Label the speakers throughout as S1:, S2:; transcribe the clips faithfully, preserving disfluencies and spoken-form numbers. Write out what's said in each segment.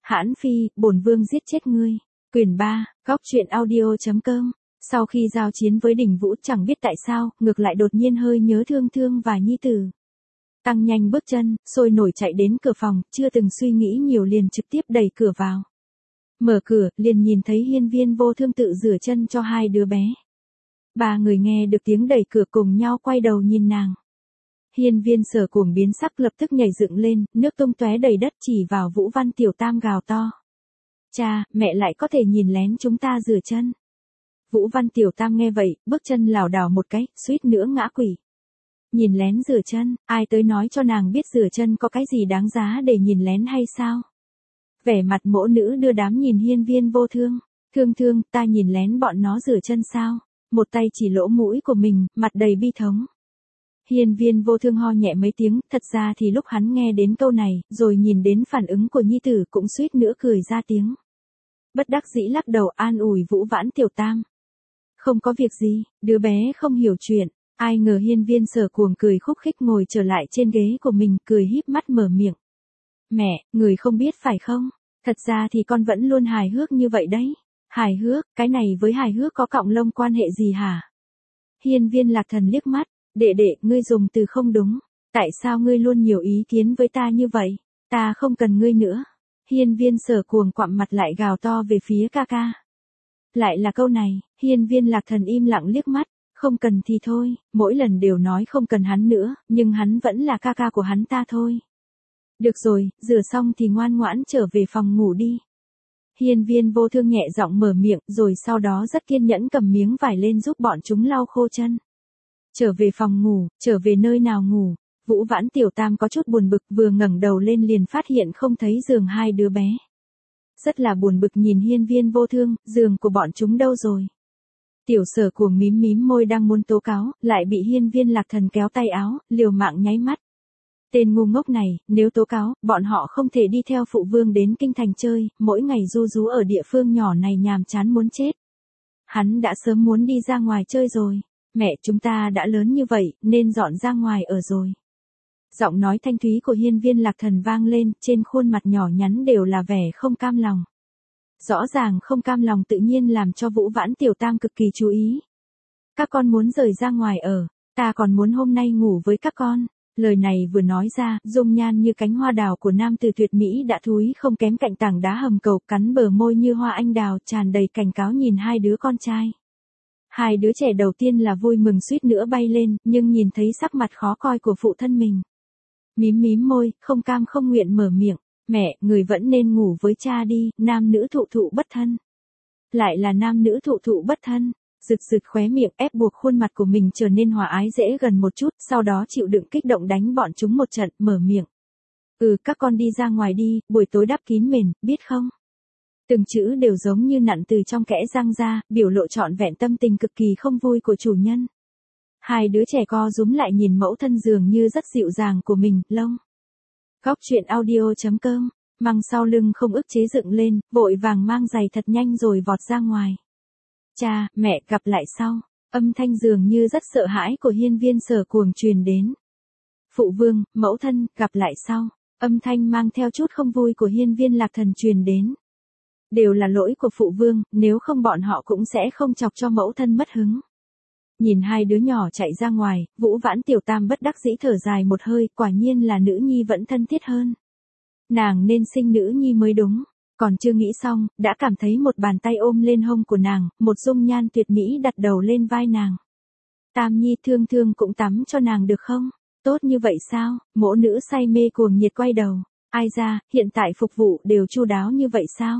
S1: Hãn Phi, bổn vương giết chết ngươi. Quyển ba, góc truyện audio.com. Sau khi giao chiến với đỉnh Vũ chẳng biết tại sao, ngược lại đột nhiên hơi nhớ thương thương và nhi tử. Tăng nhanh bước chân, sôi nổi chạy đến cửa phòng, chưa từng suy nghĩ nhiều liền trực tiếp đẩy cửa vào. Mở cửa, liền nhìn thấy Hiên Viên Vô Thương tự rửa chân cho hai đứa bé. Ba người nghe được tiếng đẩy cửa cùng nhau quay đầu nhìn nàng. Hiên Viên Sở cuồng biến sắc lập tức nhảy dựng lên, nước tung tóe đầy đất chỉ vào Vũ Văn Tiểu Tam gào to. Cha, mẹ lại có thể nhìn lén chúng ta rửa chân. Vũ Văn Tiểu Tam nghe vậy, bước chân lảo đảo một cái, suýt nữa ngã quỵ. Nhìn lén rửa chân, ai tới nói cho nàng biết rửa chân có cái gì đáng giá để nhìn lén hay sao? Vẻ mặt mỗ nữ đưa đám nhìn Hiên Viên Vô Thương. Thương thương, ta nhìn lén bọn nó rửa chân sao? Một tay chỉ lỗ mũi của mình, mặt đầy bi thống. Hiên Viên Vô Thương ho nhẹ mấy tiếng, thật ra thì lúc hắn nghe đến câu này, rồi nhìn đến phản ứng của nhi tử cũng suýt nữa cười ra tiếng. Bất đắc dĩ lắc đầu an ủi Vũ Vãn Tiểu Tam. Không có việc gì, đứa bé không hiểu chuyện. Ai ngờ Hiên Viên Sở cuồng cười khúc khích ngồi trở lại trên ghế của mình, cười híp mắt mở miệng. Mẹ, người không biết phải không? Thật ra thì con vẫn luôn hài hước như vậy đấy. Hài hước, cái này với hài hước có cọng lông quan hệ gì hả? Hiên Viên Lạc Thần liếc mắt. Đệ đệ, ngươi dùng từ không đúng. Tại sao ngươi luôn nhiều ý kiến với ta như vậy? Ta không cần ngươi nữa. Hiên Viên Sở cuồng quặm mặt lại gào to về phía ca ca. Lại là câu này, Hiên Viên Lạc Thần im lặng liếc mắt. Không cần thì thôi, mỗi lần đều nói không cần hắn nữa, nhưng hắn vẫn là ca ca của hắn ta thôi. Được rồi, rửa xong thì ngoan ngoãn trở về phòng ngủ đi. Hiên Viên Vô Thương nhẹ giọng mở miệng, rồi sau đó rất kiên nhẫn cầm miếng vải lên giúp bọn chúng lau khô chân. Trở về phòng ngủ, trở về nơi nào ngủ? Vũ Vãn Tiểu Tam có chút buồn bực, vừa ngẩng đầu lên liền phát hiện không thấy giường hai đứa bé. Rất là buồn bực nhìn Hiên Viên Vô Thương, giường của bọn chúng đâu rồi? Tiểu Sở cuồng mím mím môi đang muốn tố cáo, lại bị Hiên Viên Lạc Thần kéo tay áo, liều mạng nháy mắt. Tên ngu ngốc này, nếu tố cáo, bọn họ không thể đi theo phụ vương đến kinh thành chơi, mỗi ngày ru rú ở địa phương nhỏ này nhàm chán muốn chết. Hắn đã sớm muốn đi ra ngoài chơi rồi. Mẹ, chúng ta đã lớn như vậy, nên dọn ra ngoài ở rồi. Giọng nói thanh thúy của Hiên Viên Lạc Thần vang lên, trên khuôn mặt nhỏ nhắn đều là vẻ không cam lòng. Rõ ràng không cam lòng tự nhiên làm cho Vũ Vãn Tiểu Tam cực kỳ chú ý. Các con muốn rời ra ngoài ở, ta còn muốn hôm nay ngủ với các con. Lời này vừa nói ra, dung nhan như cánh hoa đào của nam tử tuyệt mỹ đã thúi không kém cạnh tảng đá hầm cầu, cắn bờ môi như hoa anh đào, tràn đầy cảnh cáo nhìn hai đứa con trai. Hai đứa trẻ đầu tiên là vui mừng suýt nữa bay lên, nhưng nhìn thấy sắc mặt khó coi của phụ thân mình. Mím mím môi, không cam không nguyện mở miệng. Mẹ, người vẫn nên ngủ với cha đi, nam nữ thụ thụ bất thân. Lại là nam nữ thụ thụ bất thân. Rực rực khóe miệng ép buộc khuôn mặt của mình trở nên hòa ái dễ gần một chút, sau đó chịu đựng kích động đánh bọn chúng một trận, mở miệng. Ừ, các con đi ra ngoài đi, buổi tối đắp kín mền, biết không? Từng chữ đều giống như nặn từ trong kẽ răng ra, biểu lộ trọn vẹn tâm tình cực kỳ không vui của chủ nhân. Hai đứa trẻ co rúm lại nhìn mẫu thân dường như rất dịu dàng của mình, lông. Góc truyện audio.com, măng sau lưng không ức chế dựng lên, vội vàng mang giày thật nhanh rồi vọt ra ngoài. Cha, mẹ, gặp lại sau. Âm thanh dường như rất sợ hãi của Hiên Viên Sở cuồng truyền đến. Phụ vương, mẫu thân, gặp lại sau. Âm thanh mang theo chút không vui của Hiên Viên Lạc Thần truyền đến. Đều là lỗi của phụ vương, nếu không bọn họ cũng sẽ không chọc cho mẫu thân mất hứng. Nhìn hai đứa nhỏ chạy ra ngoài, Vũ Vãn Tiểu Tam bất đắc dĩ thở dài một hơi, quả nhiên là nữ nhi vẫn thân thiết hơn. Nàng nên sinh nữ nhi mới đúng. Còn chưa nghĩ xong, đã cảm thấy một bàn tay ôm lên hông của nàng, một dung nhan tuyệt mỹ đặt đầu lên vai nàng. Tam nhi thương thương cũng tắm cho nàng được không? Tốt như vậy sao? Mỗ nữ say mê cuồng nhiệt quay đầu. Ai ra, hiện tại phục vụ đều chu đáo như vậy sao?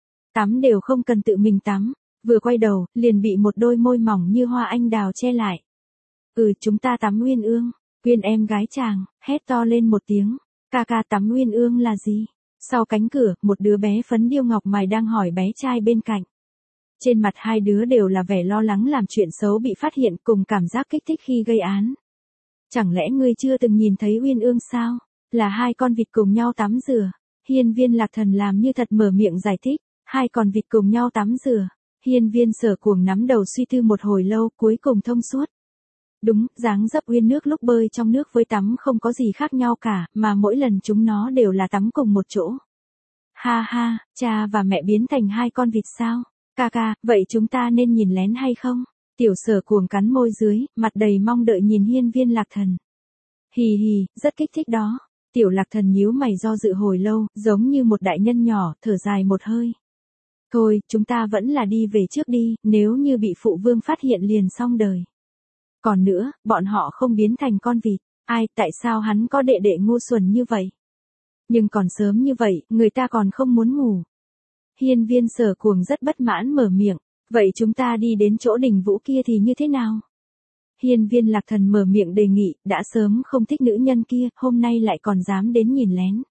S1: Tắm đều không cần tự mình tắm. Vừa quay đầu, liền bị một đôi môi mỏng như hoa anh đào che lại. Ừ, chúng ta tắm uyên ương. Uyên em gái chàng, hét to lên một tiếng. Ca ca tắm uyên ương là gì? Sau cánh cửa, một đứa bé phấn điêu ngọc mài đang hỏi bé trai bên cạnh. Trên mặt hai đứa đều là vẻ lo lắng làm chuyện xấu bị phát hiện cùng cảm giác kích thích khi gây án. Chẳng lẽ ngươi chưa từng nhìn thấy uyên ương sao? Là hai con vịt cùng nhau tắm rửa. Hiên Viên Lạc Thần làm như thật mở miệng giải thích. Hai con vịt cùng nhau tắm rửa. Hiên Viên Sở cuồng nắm đầu suy tư một hồi lâu, cuối cùng thông suốt. Đúng, dáng dấp uyên nước lúc bơi trong nước với tắm không có gì khác nhau cả, mà mỗi lần chúng nó đều là tắm cùng một chỗ. Ha ha, cha và mẹ biến thành hai con vịt sao? Ca ca, vậy chúng ta nên nhìn lén hay không? Tiểu Sở cuồng cắn môi dưới, mặt đầy mong đợi nhìn Hiên Viên Lạc Thần. Hì hì, rất kích thích đó. Tiểu Lạc Thần nhíu mày do dự hồi lâu, giống như một đại nhân nhỏ, thở dài một hơi. Thôi, chúng ta vẫn là đi về trước đi, nếu như bị phụ vương phát hiện liền xong đời. Còn nữa, bọn họ không biến thành con vịt. Ai, tại sao hắn có đệ đệ ngu xuẩn như vậy? Nhưng còn sớm như vậy, người ta còn không muốn ngủ. Hiên Viên Sở cuồng rất bất mãn mở miệng. Vậy chúng ta đi đến chỗ Đình Vũ kia thì như thế nào? Hiên Viên Lạc Thần mở miệng đề nghị, đã sớm không thích nữ nhân kia, hôm nay lại còn dám đến nhìn lén.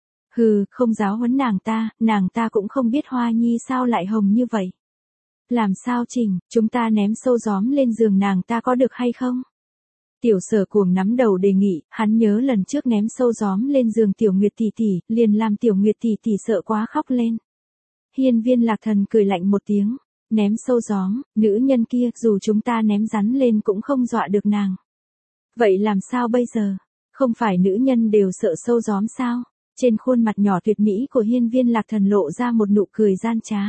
S1: Hừ, không giáo huấn nàng ta, nàng ta cũng không biết Hoa Nhi sao lại hồng như vậy. Làm sao chỉnh, chúng ta ném sâu gióm lên giường nàng ta có được hay không? Tiểu Sở cuồng nắm đầu đề nghị, hắn nhớ lần trước ném sâu gióm lên giường Tiểu Nguyệt tỷ tỷ, liền làm Tiểu Nguyệt tỷ tỷ sợ quá khóc lên. Hiên Viên Lạc Thần cười lạnh một tiếng, ném sâu gióm, nữ nhân kia dù chúng ta ném rắn lên cũng không dọa được nàng. Vậy làm sao bây giờ? Không phải nữ nhân đều sợ sâu gióm sao? Trên khuôn mặt nhỏ tuyệt mỹ của Hiên Viên Lạc Thần lộ ra một nụ cười gian trá.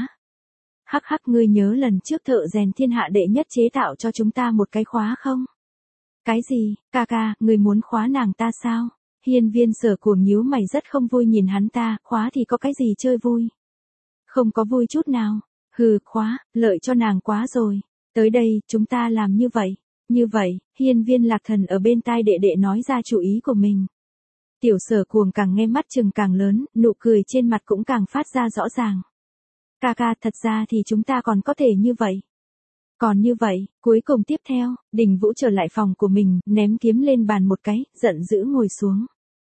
S1: Hắc hắc, ngươi nhớ lần trước thợ rèn thiên hạ đệ nhất chế tạo cho chúng ta một cái khóa không? Cái gì, ca ca, ngươi muốn khóa nàng ta sao? Hiên Viên Sở cuồng nhíu mày rất không vui nhìn hắn ta, khóa thì có cái gì chơi vui? Không có vui chút nào. Hừ, khóa, lợi cho nàng quá rồi. Tới đây, chúng ta làm như vậy. Như vậy, Hiên Viên Lạc Thần ở bên tai đệ đệ nói ra chủ ý của mình. Tiểu Sở cuồng càng nghe mắt chừng càng lớn, nụ cười trên mặt cũng càng phát ra rõ ràng. Ca ca, thật ra thì chúng ta còn có thể như vậy. Còn như vậy, cuối cùng tiếp theo, Đình Vũ trở lại phòng của mình, ném kiếm lên bàn một cái, giận dữ ngồi xuống.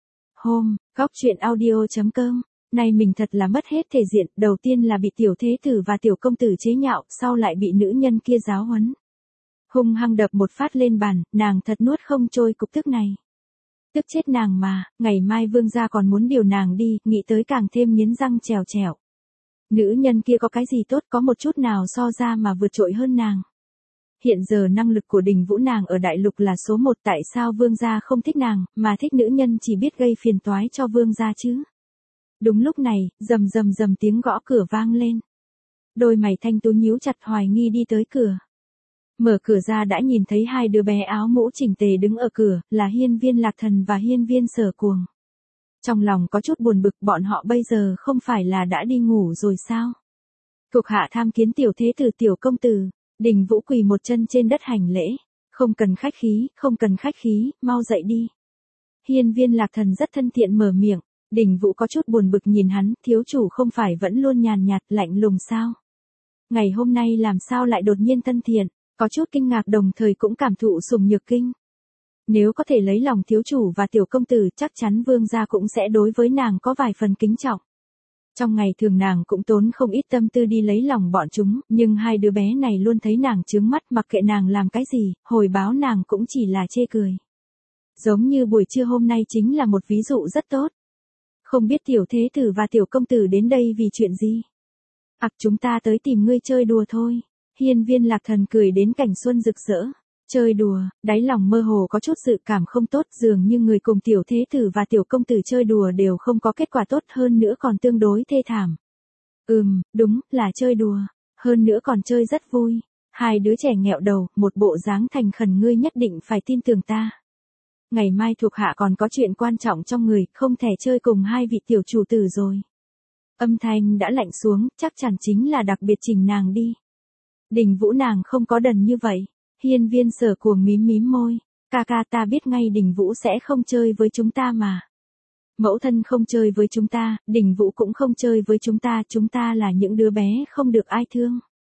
S1: Hôm, góc truyện audio chấm com. Này mình thật là mất hết thể diện, đầu tiên là bị tiểu thế tử và tiểu công tử chế nhạo, sau lại bị nữ nhân kia giáo huấn. Hung hăng đập một phát lên bàn, nàng thật nuốt không trôi cục tức này. Tức chết nàng mà, ngày mai vương gia còn muốn điều nàng đi, nghĩ tới càng thêm nghiến răng trèo trèo. Nữ nhân kia có cái gì tốt, có một chút nào so ra mà vượt trội hơn nàng. Hiện giờ năng lực của Đình Vũ nàng ở đại lục là số một, tại sao vương gia không thích nàng, mà thích nữ nhân chỉ biết gây phiền toái cho vương gia chứ? Đúng lúc này, rầm rầm rầm tiếng gõ cửa vang lên. Đôi mày thanh tú nhíu chặt hoài nghi đi tới cửa. Mở cửa ra đã nhìn thấy hai đứa bé áo mũ chỉnh tề đứng ở cửa, là Hiên Viên Lạc Thần và Hiên Viên Sở cuồng. Trong lòng có chút buồn bực, bọn họ bây giờ không phải là đã đi ngủ rồi sao? Thuộc hạ tham kiến tiểu thế tử tiểu công tử. Đình Vũ quỳ một chân trên đất hành lễ. Không cần khách khí, không cần khách khí, mau dậy đi. Hiên Viên Lạc Thần rất thân thiện mở miệng. Đình Vũ có chút buồn bực nhìn hắn, thiếu chủ không phải vẫn luôn nhàn nhạt, lạnh lùng sao? Ngày hôm nay làm sao lại đột nhiên thân thiện, có chút kinh ngạc đồng thời cũng cảm thụ sùng nhược kinh. Nếu có thể lấy lòng thiếu chủ và tiểu công tử, chắc chắn vương gia cũng sẽ đối với nàng có vài phần kính trọng. Trong ngày thường nàng cũng tốn không ít tâm tư đi lấy lòng bọn chúng, nhưng hai đứa bé này luôn thấy nàng chướng mắt, mặc kệ nàng làm cái gì, hồi báo nàng cũng chỉ là chê cười. Giống như buổi trưa hôm nay chính là một ví dụ rất tốt. Không biết tiểu thế tử và tiểu công tử đến đây vì chuyện gì? Ặc, chúng ta tới tìm ngươi chơi đùa thôi. Hiên Viên Lạc Thần cười đến cảnh xuân rực rỡ. Chơi đùa, đáy lòng mơ hồ có chút dự cảm không tốt, dường như người cùng tiểu thế tử và tiểu công tử chơi đùa đều không có kết quả tốt, hơn nữa còn tương đối thê thảm. Ừm, đúng, là chơi đùa. Hơn nữa còn chơi rất vui. Hai đứa trẻ nghẹo đầu, một bộ dáng thành khẩn, ngươi nhất định phải tin tưởng ta. Ngày mai thuộc hạ còn có chuyện quan trọng trong người, không thể chơi cùng hai vị tiểu chủ tử rồi. Âm thanh đã lạnh xuống, chắc chắn chính là đặc biệt chỉnh nàng đi. Đình Vũ nàng không có đần như vậy. Hiên Viên Sở cuồng mím mím môi. Ca ca, ta biết ngay Đình Vũ sẽ không chơi với chúng ta mà. Mẫu thân không chơi với chúng ta, Đình Vũ cũng không chơi với chúng ta, chúng ta là những đứa bé không được ai thương.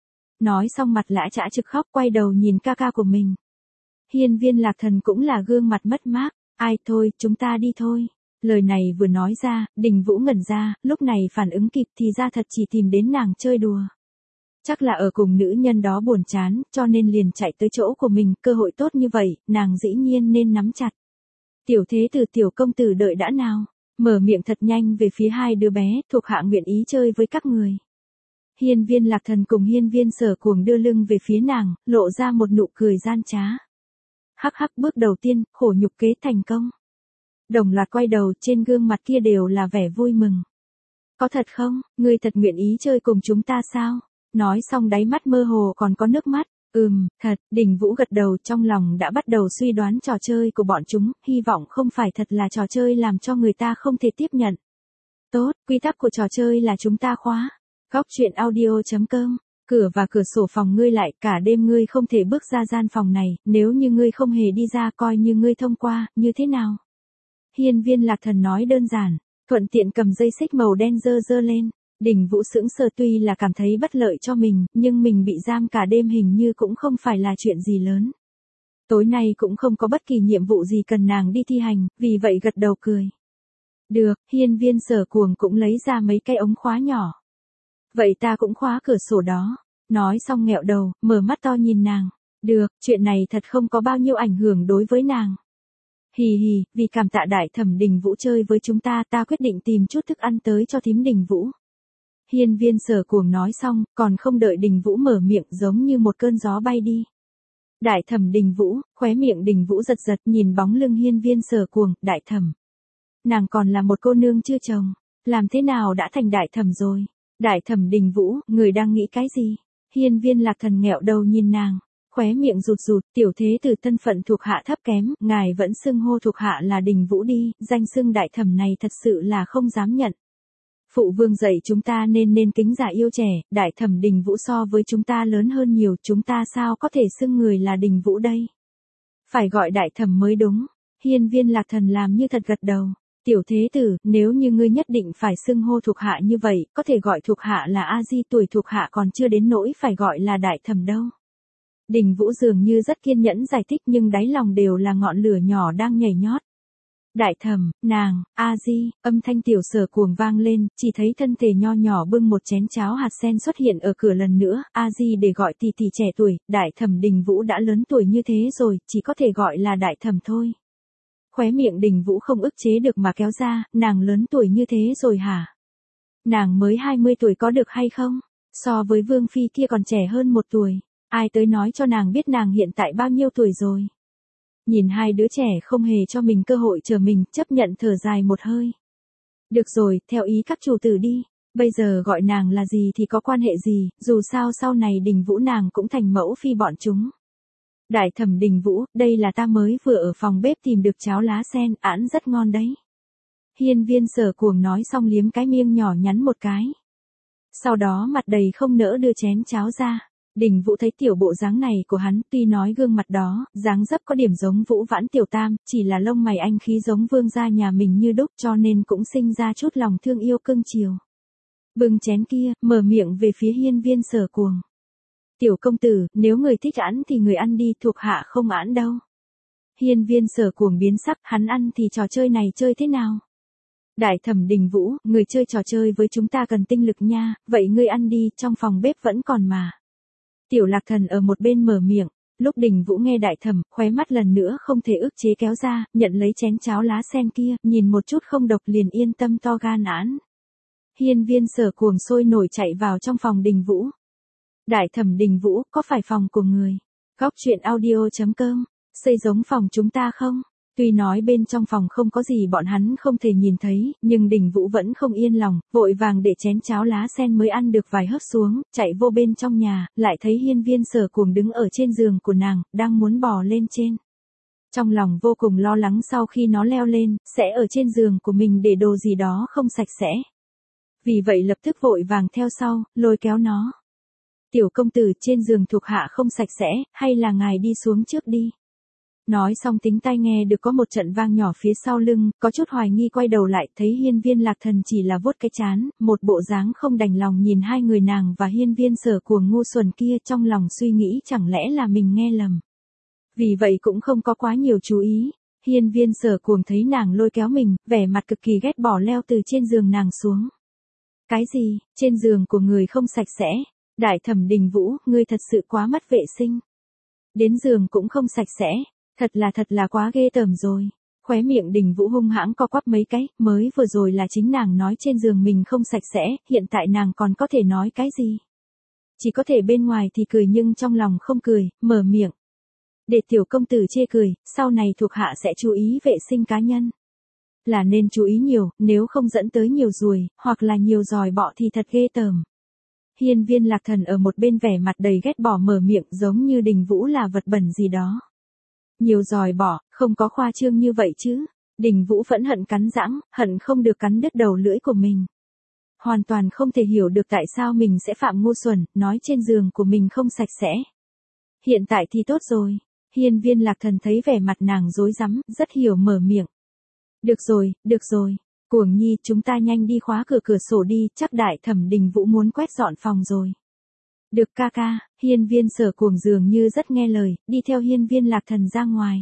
S1: Nói xong mặt lã chã trực khóc, quay đầu nhìn ca ca của mình. Hiên Viên Lạc Thần cũng là gương mặt mất mát. Ai, thôi, chúng ta đi thôi. Lời này vừa nói ra, Đình Vũ ngẩn ra, lúc này phản ứng kịp thì ra thật chỉ tìm đến nàng chơi đùa. Chắc là ở cùng nữ nhân đó buồn chán, cho nên liền chạy tới chỗ của mình, cơ hội tốt như vậy, nàng dĩ nhiên nên nắm chặt. Tiểu thế tử tiểu công tử đợi đã nào, mở miệng thật nhanh về phía hai đứa bé, thuộc hạ nguyện ý chơi với các người. Hiên Viên Lạc Thần cùng Hiên Viên Sở cuồng đưa lưng về phía nàng, lộ ra một nụ cười gian trá. Hắc hắc, bước đầu tiên, khổ nhục kế thành công. Đồng loạt quay đầu, trên gương mặt kia đều là vẻ vui mừng. Có thật không, ngươi thật nguyện ý chơi cùng chúng ta sao? Nói xong đáy mắt mơ hồ còn có nước mắt. Ừm, thật, Đình Vũ gật đầu, trong lòng đã bắt đầu suy đoán trò chơi của bọn chúng, hy vọng không phải thật là trò chơi làm cho người ta không thể tiếp nhận. Tốt, quy tắc của trò chơi là chúng ta khóa. Góc truyện audio chấm com. Cửa và cửa sổ phòng ngươi lại, cả đêm ngươi không thể bước ra gian phòng này, nếu như ngươi không hề đi ra coi như ngươi thông qua, như thế nào? Hiên Viên Lạc Thần nói đơn giản, thuận tiện cầm dây xích màu đen dơ dơ lên. Đình Vũ sững sờ, tuy là cảm thấy bất lợi cho mình, nhưng mình bị giam cả đêm hình như cũng không phải là chuyện gì lớn. Tối nay cũng không có bất kỳ nhiệm vụ gì cần nàng đi thi hành, vì vậy gật đầu cười. Được, Hiên Viên Sở Cuồng cũng lấy ra mấy cái ống khóa nhỏ. Vậy ta cũng khóa cửa sổ đó. Nói xong nghẹo đầu, mở mắt to nhìn nàng. Được, chuyện này thật không có bao nhiêu ảnh hưởng đối với nàng. Hì hì, vì cảm tạ Đại Thẩm Đình Vũ chơi với chúng ta, ta quyết định tìm chút thức ăn tới cho thím Đình Vũ. Hiên Viên Sở Cuồng nói xong, còn không đợi Đình Vũ mở miệng, giống như một cơn gió bay đi. Đại Thẩm Đình Vũ, khóe miệng Đình Vũ giật giật nhìn bóng lưng Hiên Viên Sở Cuồng. Đại Thẩm, nàng còn là một cô nương chưa chồng, làm thế nào đã thành Đại Thẩm rồi? Đại Thẩm Đình Vũ, người đang nghĩ cái gì? Hiên Viên Lạc Thần nghẹo đầu nhìn nàng, khóe miệng rụt rụt, tiểu thế từ thân phận thuộc hạ thấp kém, ngài vẫn xưng hô thuộc hạ là Đình Vũ đi, danh xưng Đại Thẩm này thật sự là không dám nhận. Phụ vương dạy chúng ta nên nên kính già yêu trẻ, Đại Thẩm Đình Vũ so với chúng ta lớn hơn nhiều, chúng ta sao có thể xưng người là Đình Vũ đây? Phải gọi Đại Thẩm mới đúng. Hiên Viên Lạc Thần làm như thật gật đầu. Tiểu thế tử, nếu như ngươi nhất định phải xưng hô thuộc hạ như vậy, có thể gọi thuộc hạ là A Di, tuổi thuộc hạ còn chưa đến nỗi phải gọi là Đại Thẩm đâu. Đình Vũ dường như rất kiên nhẫn giải thích, nhưng đáy lòng đều là ngọn lửa nhỏ đang nhảy nhót. Đại Thẩm, nàng, A Di, âm thanh Tiểu Sở Cuồng vang lên, chỉ thấy thân thể nho nhỏ bưng một chén cháo hạt sen xuất hiện ở cửa lần nữa. A Di để gọi tỷ tỷ trẻ tuổi, Đại Thẩm Đình Vũ đã lớn tuổi như thế rồi, chỉ có thể gọi là Đại Thẩm thôi. Khóe miệng Đình Vũ không ức chế được mà kéo ra, nàng lớn tuổi như thế rồi hả? Nàng mới hai mươi tuổi có được hay không? So với Vương Phi kia còn trẻ hơn một tuổi. Ai tới nói cho nàng biết nàng hiện tại bao nhiêu tuổi rồi? Nhìn hai đứa trẻ không hề cho mình cơ hội chờ mình, chấp nhận thở dài một hơi. Được rồi, theo ý các chủ tử đi. Bây giờ gọi nàng là gì thì có quan hệ gì, dù sao sau này Đình Vũ nàng cũng thành mẫu phi bọn chúng. Đại Thẩm Đình Vũ, đây là ta mới vừa ở phòng bếp tìm được cháo lá sen, ẵn rất ngon đấy. Hiên Viên Sở Cuồng nói xong liếm cái miệng nhỏ nhắn một cái. Sau đó mặt đầy không nỡ đưa chén cháo ra. Đình Vũ thấy tiểu bộ dáng này của hắn, tuy nói gương mặt đó, dáng dấp có điểm giống Vũ Vãn Tiểu Tam, chỉ là lông mày anh khí giống vương gia nhà mình như đúc, cho nên cũng sinh ra chút lòng thương yêu cưng chiều. Bưng chén kia, mở miệng về phía Hiên Viên Sở Cuồng. Tiểu công tử, nếu người thích ăn thì người ăn đi, thuộc hạ không ăn đâu. Hiên Viên Sở Cuồng biến sắc, hắn ăn thì trò chơi này chơi thế nào? Đại Thẩm Đình Vũ, người chơi trò chơi với chúng ta cần tinh lực nha, vậy ngươi ăn đi, trong phòng bếp vẫn còn mà. Tiểu Lạc Thần ở một bên mở miệng, lúc Đình Vũ nghe Đại Thẩm, khóe mắt lần nữa không thể ức chế kéo ra, nhận lấy chén cháo lá sen kia, nhìn một chút không độc liền yên tâm to gan án. Hiên Viên Sở Cuồng sôi nổi chạy vào trong phòng Đình Vũ. Đại Thẩm Đình Vũ, có phải phòng của người? Góc truyện audio chấm com, xây giống phòng chúng ta không? Tuy nói bên trong phòng không có gì bọn hắn không thể nhìn thấy, nhưng Đình Vũ vẫn không yên lòng, vội vàng để chén cháo lá sen mới ăn được vài hớp xuống, chạy vô bên trong nhà, lại thấy Hiên Viên Sở Cuồng đứng ở trên giường của nàng, đang muốn bò lên trên. Trong lòng vô cùng lo lắng sau khi nó leo lên, sẽ ở trên giường của mình để đồ gì đó không sạch sẽ. Vì vậy lập tức vội vàng theo sau, lôi kéo nó. Tiểu công tử, trên giường thuộc hạ không sạch sẽ, hay là ngài đi xuống trước đi. Nói xong tính tai nghe được có một trận vang nhỏ phía sau lưng, có chút hoài nghi quay đầu lại, thấy Hiên Viên Lạc Thần chỉ là vuốt cái trán, một bộ dáng không đành lòng nhìn hai người nàng và Hiên Viên Sở Cuồng ngu xuẩn kia, trong lòng suy nghĩ chẳng lẽ là mình nghe lầm. Vì vậy cũng không có quá nhiều chú ý. Hiên Viên Sở Cuồng thấy nàng lôi kéo mình, vẻ mặt cực kỳ ghét bỏ leo từ trên giường nàng xuống. Cái gì, trên giường của người không sạch sẽ? Đại Thẩm Đình Vũ, ngươi thật sự quá mất vệ sinh. Đến giường cũng không sạch sẽ, thật là thật là quá ghê tởm rồi. Khóe miệng Đình Vũ hung hãng co quắp mấy cái, mới vừa rồi là chính nàng nói trên giường mình không sạch sẽ, hiện tại nàng còn có thể nói cái gì? Chỉ có thể bên ngoài thì cười nhưng trong lòng không cười, mở miệng. Để tiểu công tử chê cười, sau này thuộc hạ sẽ chú ý vệ sinh cá nhân. Là nên chú ý nhiều, nếu không dẫn tới nhiều ruồi, hoặc là nhiều giòi bọ thì thật ghê tởm. Hiên Viên Lạc Thần ở một bên vẻ mặt đầy ghét bỏ mở miệng giống như Đình Vũ là vật bẩn gì đó. Nhiều giòi bọ, không có khoa trương như vậy chứ. Đình Vũ phẫn hận cắn rãng, hận không được cắn đứt đầu lưỡi của mình. Hoàn toàn không thể hiểu được tại sao mình sẽ phạm ngu xuẩn, nói trên giường của mình không sạch sẽ. Hiện tại thì tốt rồi. Hiên Viên Lạc Thần thấy vẻ mặt nàng rối rắm, rất hiểu mở miệng. Được rồi, được rồi. Cuồng Nhi, chúng ta nhanh đi khóa cửa cửa sổ đi, chắc đại thẩm Đình Vũ muốn quét dọn phòng rồi. Được ca ca. Hiên Viên Sở Cuồng dường như rất nghe lời, đi theo Hiên Viên Lạc Thần ra ngoài.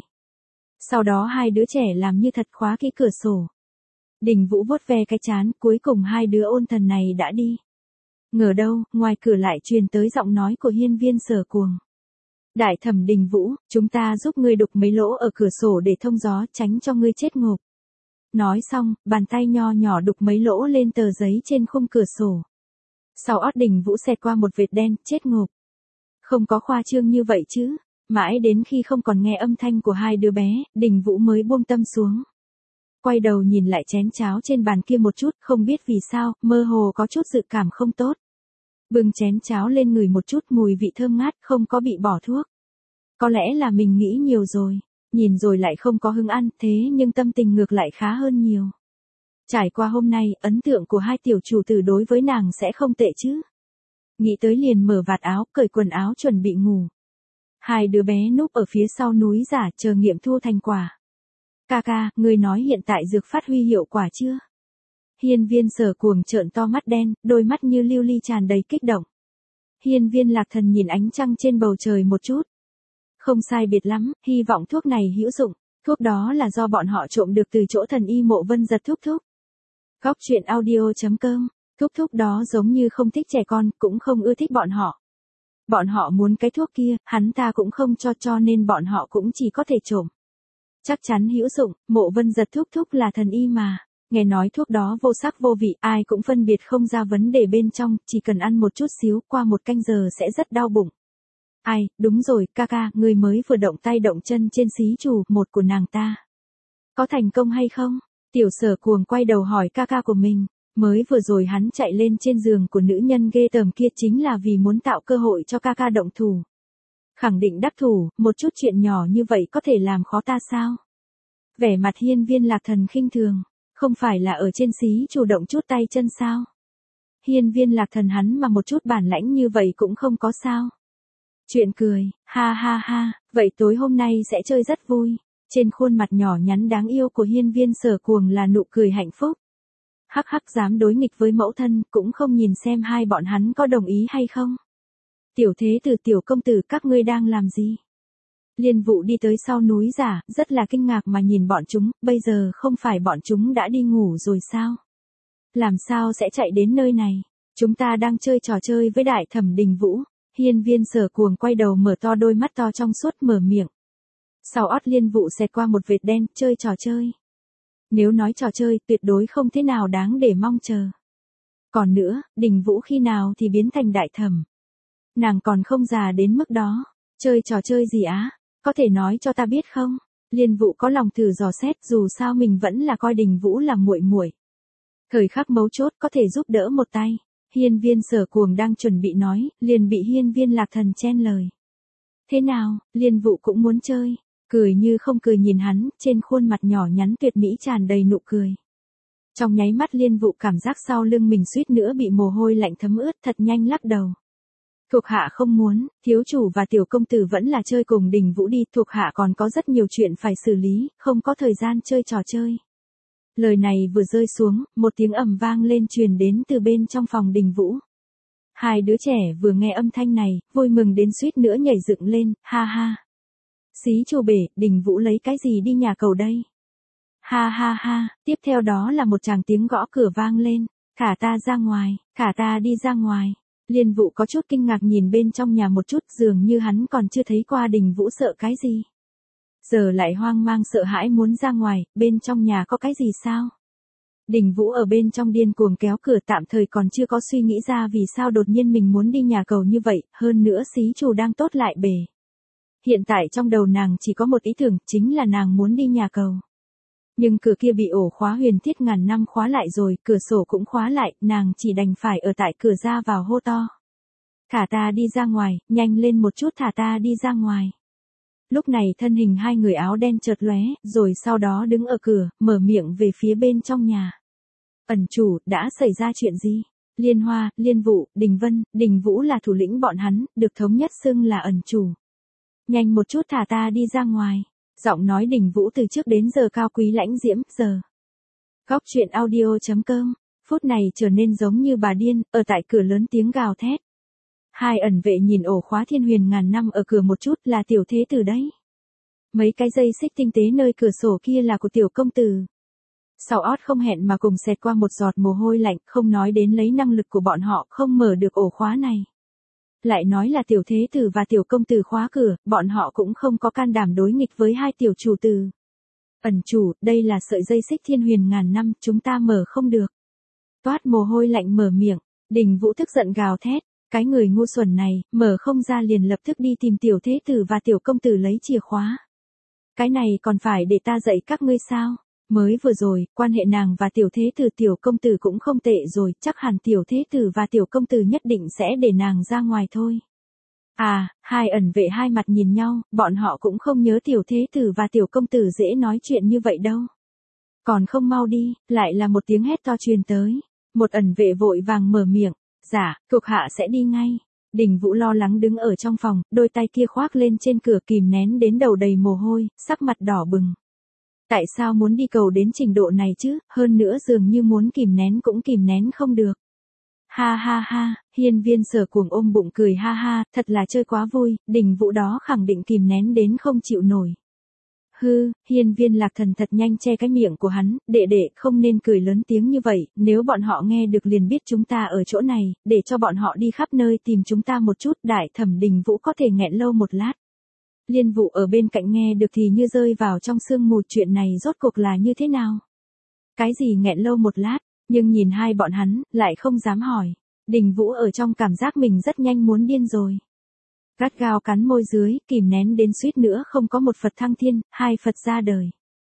S1: Sau đó hai đứa trẻ làm như thật khóa kỹ cửa sổ. Đình Vũ vuốt ve cái trán, cuối cùng hai đứa ôn thần này đã đi. Ngờ đâu, ngoài cửa lại truyền tới giọng nói của Hiên Viên Sở Cuồng. Đại thẩm Đình Vũ, chúng ta giúp ngươi đục mấy lỗ ở cửa sổ để thông gió, tránh cho ngươi chết ngộp. Nói xong, bàn tay nho nhỏ đục mấy lỗ lên tờ giấy trên khung cửa sổ. Sau ót Đình Vũ xẹt qua một vệt đen, chết ngộp. Không có khoa trương như vậy chứ. Mãi đến khi không còn nghe âm thanh của hai đứa bé, Đình Vũ mới buông tâm xuống. Quay đầu nhìn lại chén cháo trên bàn kia một chút, không biết vì sao, mơ hồ có chút dự cảm không tốt. Bưng chén cháo lên ngửi một chút mùi vị thơm ngát, không có bị bỏ thuốc. Có lẽ là mình nghĩ nhiều rồi, nhìn rồi lại không có hứng ăn, thế nhưng tâm tình ngược lại khá hơn nhiều. Trải qua hôm nay, ấn tượng của hai tiểu chủ tử đối với nàng sẽ không tệ chứ. Nghĩ tới liền mở vạt áo, cởi quần áo chuẩn bị ngủ. Hai đứa bé núp ở phía sau núi giả chờ nghiệm thu thành quả. Ca ca, người nói hiện tại dược phát huy hiệu quả chưa? Hiên Viên Sở Cuồng trợn to mắt đen, đôi mắt như lưu ly tràn đầy kích động. Hiên Viên Lạc Thần nhìn ánh trăng trên bầu trời một chút. Không sai biệt lắm, hy vọng thuốc này hữu dụng. Thuốc đó là do bọn họ trộm được từ chỗ thần y Mộ Vân Giật thúc thúc. Góc truyện audio chấm com. Thúc thúc đó giống như không thích trẻ con, cũng không ưa thích bọn họ. Bọn họ muốn cái thuốc kia, hắn ta cũng không cho cho nên bọn họ cũng chỉ có thể trộm. Chắc chắn hữu dụng, Mộ Vân Giật thúc thúc là thần y mà. Nghe nói thuốc đó vô sắc vô vị, ai cũng phân biệt không ra vấn đề bên trong, chỉ cần ăn một chút xíu, qua một canh giờ sẽ rất đau bụng. Ai, đúng rồi, ca ca, người mới vừa động tay động chân trên xí chủ, một của nàng ta. Có thành công hay không? Tiểu Sở Cuồng quay đầu hỏi ca ca của mình. Mới vừa rồi hắn chạy lên trên giường của nữ nhân ghê tởm kia chính là vì muốn tạo cơ hội cho ca ca động thủ. Khẳng định đắc thủ, một chút chuyện nhỏ như vậy có thể làm khó ta sao? Vẻ mặt Hiên Viên Lạc Thần khinh thường, không phải là ở trên xí chủ động chút tay chân sao? Hiên Viên Lạc Thần hắn mà một chút bản lãnh như vậy cũng không có sao. Chuyện cười, ha ha ha, vậy tối hôm nay sẽ chơi rất vui. Trên khuôn mặt nhỏ nhắn đáng yêu của Hiên Viên Sở Cuồng là nụ cười hạnh phúc. Hắc hắc dám đối nghịch với mẫu thân, cũng không nhìn xem hai bọn hắn có đồng ý hay không. Tiểu thế tử tiểu công tử các ngươi đang làm gì? Liên Vụ đi tới sau núi giả, rất là kinh ngạc mà nhìn bọn chúng, bây giờ không phải bọn chúng đã đi ngủ rồi sao? Làm sao sẽ chạy đến nơi này? Chúng ta đang chơi trò chơi với đại thẩm Đình Vũ. Hiên Viên Sở Cuồng quay đầu mở to đôi mắt to trong suốt mở miệng. Sau ót Liên Vụ xẹt qua một vệt đen, chơi trò chơi. Nếu nói trò chơi, tuyệt đối không thế nào đáng để mong chờ. Còn nữa, Đình Vũ khi nào thì biến thành đại thẩm? Nàng còn không già đến mức đó. Chơi trò chơi gì á? Có thể nói cho ta biết không? Liên Vụ có lòng thử dò xét, dù sao mình vẫn là coi Đình Vũ là muội muội. Thời khắc mấu chốt có thể giúp đỡ một tay. Hiên Viên Sở Cuồng đang chuẩn bị nói, liền bị Hiên Viên Lạc Thần chen lời. Thế nào, Liên Vụ cũng muốn chơi? Cười như không cười nhìn hắn, trên khuôn mặt nhỏ nhắn tuyệt mỹ tràn đầy nụ cười. Trong nháy mắt Liên Vụ cảm giác sau lưng mình suýt nữa bị mồ hôi lạnh thấm ướt, thật nhanh lắc đầu. Thuộc hạ không muốn, thiếu chủ và tiểu công tử vẫn là chơi cùng Đình Vũ đi, thuộc hạ còn có rất nhiều chuyện phải xử lý, không có thời gian chơi trò chơi. Lời này vừa rơi xuống, một tiếng ầm vang lên truyền đến từ bên trong phòng Đình Vũ. Hai đứa trẻ vừa nghe âm thanh này, vui mừng đến suýt nữa nhảy dựng lên, ha ha. Xí chủ bể, Đình Vũ lấy cái gì đi nhà cầu đây? Ha ha ha, tiếp theo đó là một tràng tiếng gõ cửa vang lên, thả ta ra ngoài, thả ta đi ra ngoài. Liên Vụ có chút kinh ngạc nhìn bên trong nhà một chút, dường như hắn còn chưa thấy qua Đình Vũ sợ cái gì. Giờ lại hoang mang sợ hãi muốn ra ngoài, bên trong nhà có cái gì sao? Đình Vũ ở bên trong điên cuồng kéo cửa, tạm thời còn chưa có suy nghĩ ra vì sao đột nhiên mình muốn đi nhà cầu như vậy, hơn nữa xí chủ đang tốt lại bể. Hiện tại trong đầu nàng chỉ có một ý tưởng, chính là nàng muốn đi nhà cầu. Nhưng cửa kia bị ổ khóa huyền thiết ngàn năm khóa lại rồi, cửa sổ cũng khóa lại, nàng chỉ đành phải ở tại cửa ra vào hô to. Thả ta đi ra ngoài, nhanh lên một chút thả ta đi ra ngoài. Lúc này thân hình hai người áo đen chợt lóe, rồi sau đó đứng ở cửa, mở miệng về phía bên trong nhà. Ẩn chủ, đã xảy ra chuyện gì? Liên Hoa, Liên Vũ, Đình Vân, Đình Vũ là thủ lĩnh bọn hắn, được thống nhất xưng là ẩn chủ. Nhanh một chút thả ta đi ra ngoài. Giọng nói Đình Vũ từ trước đến giờ cao quý lãnh diễm, giờ. Góc truyện audio chấm com, phút này trở nên giống như bà điên, ở tại cửa lớn tiếng gào thét. Hai ẩn vệ nhìn ổ khóa thiên huyền ngàn năm ở cửa một chút là tiểu thế tử đấy. Mấy cái dây xích tinh tế nơi cửa sổ kia là của tiểu công tử. Sau ót không hẹn mà cùng xẹt qua một giọt mồ hôi lạnh, không nói đến lấy năng lực của bọn họ không mở được ổ khóa này. Lại nói là tiểu thế tử và tiểu công tử khóa cửa, bọn họ cũng không có can đảm đối nghịch với hai tiểu chủ tử. Ẩn chủ, đây là sợi dây xích thiên huyền ngàn năm, chúng ta mở không được. Toát mồ hôi lạnh mở miệng, Đình Vũ tức giận gào thét, cái người ngu xuẩn này, mở không ra liền lập tức đi tìm tiểu thế tử và tiểu công tử lấy chìa khóa. Cái này còn phải để ta dạy các ngươi sao? Mới vừa rồi, quan hệ nàng và tiểu thế tử tiểu công tử cũng không tệ rồi, chắc hẳn tiểu thế tử và tiểu công tử nhất định sẽ để nàng ra ngoài thôi. À, hai ẩn vệ hai mặt nhìn nhau, bọn họ cũng không nhớ tiểu thế tử và tiểu công tử dễ nói chuyện như vậy đâu. Còn không mau đi, lại là một tiếng hét to truyền tới. Một ẩn vệ vội vàng mở miệng, dạ, thuộc hạ sẽ đi ngay. Đình Vũ lo lắng đứng ở trong phòng, đôi tay kia khoác lên trên cửa kìm nén đến đầu đầy mồ hôi, sắc mặt đỏ bừng. Tại sao muốn đi cầu đến trình độ này chứ, hơn nữa dường như muốn kìm nén cũng kìm nén không được. Ha ha ha, Hiên Viên Sở cuồng ôm bụng cười ha ha, thật là chơi quá vui, Đình Vũ đó khẳng định kìm nén đến không chịu nổi. Hư, Hiên Viên Lạc Thần thật nhanh che cái miệng của hắn, đệ đệ không nên cười lớn tiếng như vậy, nếu bọn họ nghe được liền biết chúng ta ở chỗ này, để cho bọn họ đi khắp nơi tìm chúng ta một chút, Đại Thẩm Đình Vũ có thể nghẹn lâu một lát. Liên Vũ ở bên cạnh nghe được thì như rơi vào trong sương mù, chuyện này rốt cuộc là như thế nào? Cái gì nghẹn lâu một lát, nhưng nhìn hai bọn hắn, lại không dám hỏi. Đình Vũ ở trong cảm giác mình rất nhanh muốn điên rồi. Gắt gao cắn môi dưới, kìm nén đến suýt nữa không có một Phật thăng thiên, hai Phật ra đời.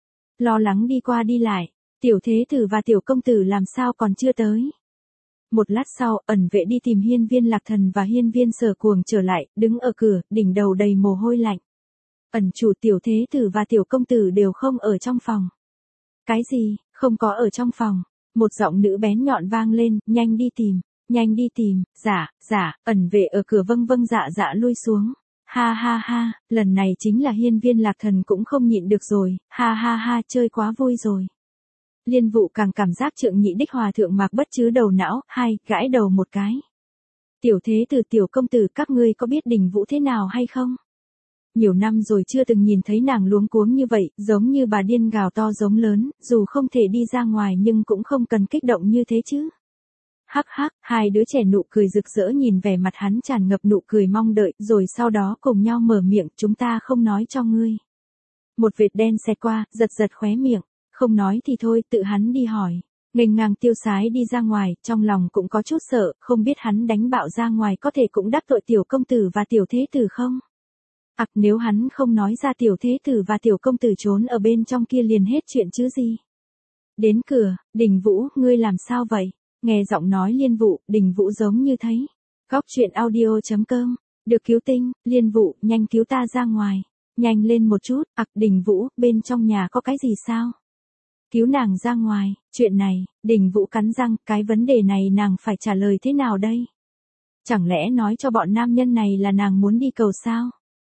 S1: Lo lắng đi qua đi lại, tiểu thế tử và tiểu công tử làm sao còn chưa tới. Một lát sau, ẩn vệ đi tìm Hiên Viên Lạc Thần và Hiên Viên Sở cuồng trở lại, đứng ở cửa, đỉnh đầu đầy mồ hôi lạnh. Ẩn chủ tiểu thế tử và tiểu công tử đều không ở trong phòng. Cái gì, không có ở trong phòng? Một giọng nữ bén nhọn vang lên, nhanh đi tìm, nhanh đi tìm, dạ, dạ, ẩn vệ ở cửa vâng vâng dạ dạ lui xuống. Ha ha ha, lần này chính là Hiên Viên Lạc Thần cũng không nhịn được rồi, ha ha ha, chơi quá vui rồi. Liên Vũ càng cảm giác Trượng Nhị Đích Hòa thượng Mạc Bất Trứ đầu não, hai, gãi đầu một cái. Tiểu thế tử tiểu công tử, các ngươi có biết Đình Vũ thế nào hay không? Nhiều năm rồi chưa từng nhìn thấy nàng luống cuống như vậy, giống như bà điên gào to giống lớn, dù không thể đi ra ngoài nhưng cũng không cần kích động như thế chứ. Hắc hắc, hai đứa trẻ nụ cười rực rỡ nhìn vẻ mặt hắn tràn ngập nụ cười mong đợi, rồi sau đó cùng nhau mở miệng, chúng ta không nói cho ngươi. Một vệt đen xẹt qua, giật giật khóe miệng, không nói thì thôi, tự hắn đi hỏi. Nghênh ngang tiêu sái đi ra ngoài, trong lòng cũng có chút sợ, không biết hắn đánh bạo ra ngoài có thể cũng đắc tội tiểu công tử và tiểu thế tử không? Ặc à, nếu hắn không nói ra tiểu thế tử và tiểu công tử trốn ở bên trong kia liền hết chuyện chứ gì. Đến cửa, Đình Vũ, ngươi làm sao vậy? Nghe giọng nói Liên Vũ, Đình Vũ giống như thấy. Góc truyện audio chấm com, được cứu tinh, Liên Vũ, nhanh cứu ta ra ngoài. Nhanh lên một chút, ặc à, Đình Vũ, bên trong nhà có cái gì sao? Cứu nàng ra ngoài, chuyện này, Đình Vũ cắn răng, cái vấn đề này nàng phải trả lời thế nào đây? Chẳng lẽ nói cho bọn nam nhân này là nàng muốn đi cầu sao?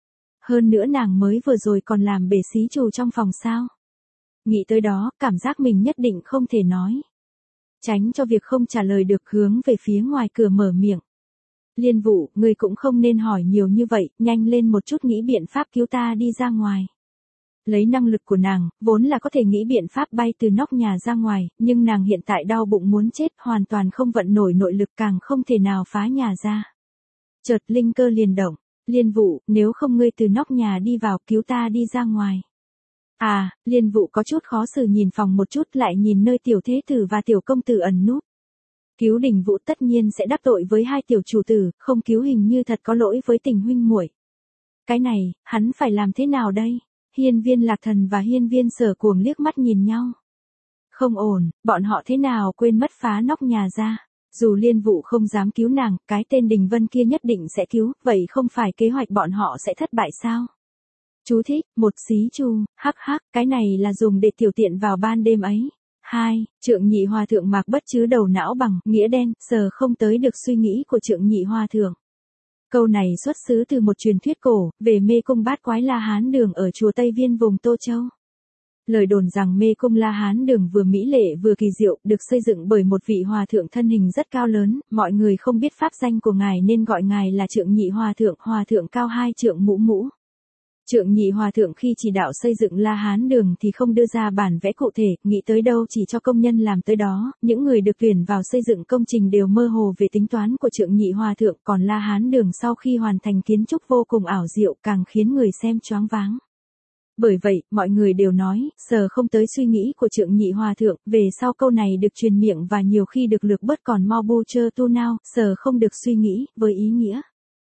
S1: Hơn nữa nàng mới vừa rồi còn làm bể xí trù trong phòng sao? Nghĩ tới đó, cảm giác mình nhất định không thể nói. Tránh cho việc không trả lời được, hướng về phía ngoài cửa mở miệng. Liên Vũ, ngươi cũng không nên hỏi nhiều như vậy, nhanh lên một chút nghĩ biện pháp cứu ta đi ra ngoài. Lấy năng lực của nàng, vốn là có thể nghĩ biện pháp bay từ nóc nhà ra ngoài, nhưng nàng hiện tại đau bụng muốn chết, hoàn toàn không vận nổi nội lực, càng không thể nào phá nhà ra. Chợt linh cơ liền động, Liên Vũ, nếu không ngươi từ nóc nhà đi vào, cứu ta đi ra ngoài. À, Liên Vũ có chút khó xử nhìn phòng một chút, lại nhìn nơi tiểu thế tử và tiểu công tử ẩn núp. Cứu Đình Vũ tất nhiên sẽ đắc tội với hai tiểu chủ tử, không cứu hình như thật có lỗi với tình huynh muội. Cái này, hắn phải làm thế nào đây? Hiên Viên Lạc Thần và Hiên Viên Sở Cuồng liếc mắt nhìn nhau. Không ổn, bọn họ thế nào quên mất phá nóc nhà ra. Dù Liên Vũ không dám cứu nàng, cái tên Đình Vân kia nhất định sẽ cứu, vậy không phải kế hoạch bọn họ sẽ thất bại sao? Chú thích, một xí chu, hắc hắc, cái này là dùng để tiểu tiện vào ban đêm ấy. Hai, Trượng Nhị Hòa Thượng Mạc Bất Chứ đầu não bằng, nghĩa đen, sờ không tới được suy nghĩ của Trượng Nhị Hòa Thượng. Câu này xuất xứ từ một truyền thuyết cổ, về mê cung bát quái La Hán Đường ở chùa Tây Viên vùng Tô Châu. Lời đồn rằng mê cung La Hán Đường vừa mỹ lệ vừa kỳ diệu, được xây dựng bởi một vị hòa thượng thân hình rất cao lớn, mọi người không biết pháp danh của ngài nên gọi ngài là Trượng Nhị Hòa Thượng, hòa thượng cao hai trượng mũ mũ. Trượng Nhị Hòa Thượng khi chỉ đạo xây dựng La Hán Đường thì không đưa ra bản vẽ cụ thể, nghĩ tới đâu chỉ cho công nhân làm tới đó, những người được tuyển vào xây dựng công trình đều mơ hồ về tính toán của Trượng Nhị Hòa Thượng, còn La Hán Đường sau khi hoàn thành kiến trúc vô cùng ảo diệu càng khiến người xem choáng váng. Bởi vậy, mọi người đều nói, sờ không tới suy nghĩ của Trượng Nhị Hòa Thượng, về sau câu này được truyền miệng và nhiều khi được lược bớt còn mau bu chơ tu nào, sờ không được suy nghĩ, với ý nghĩa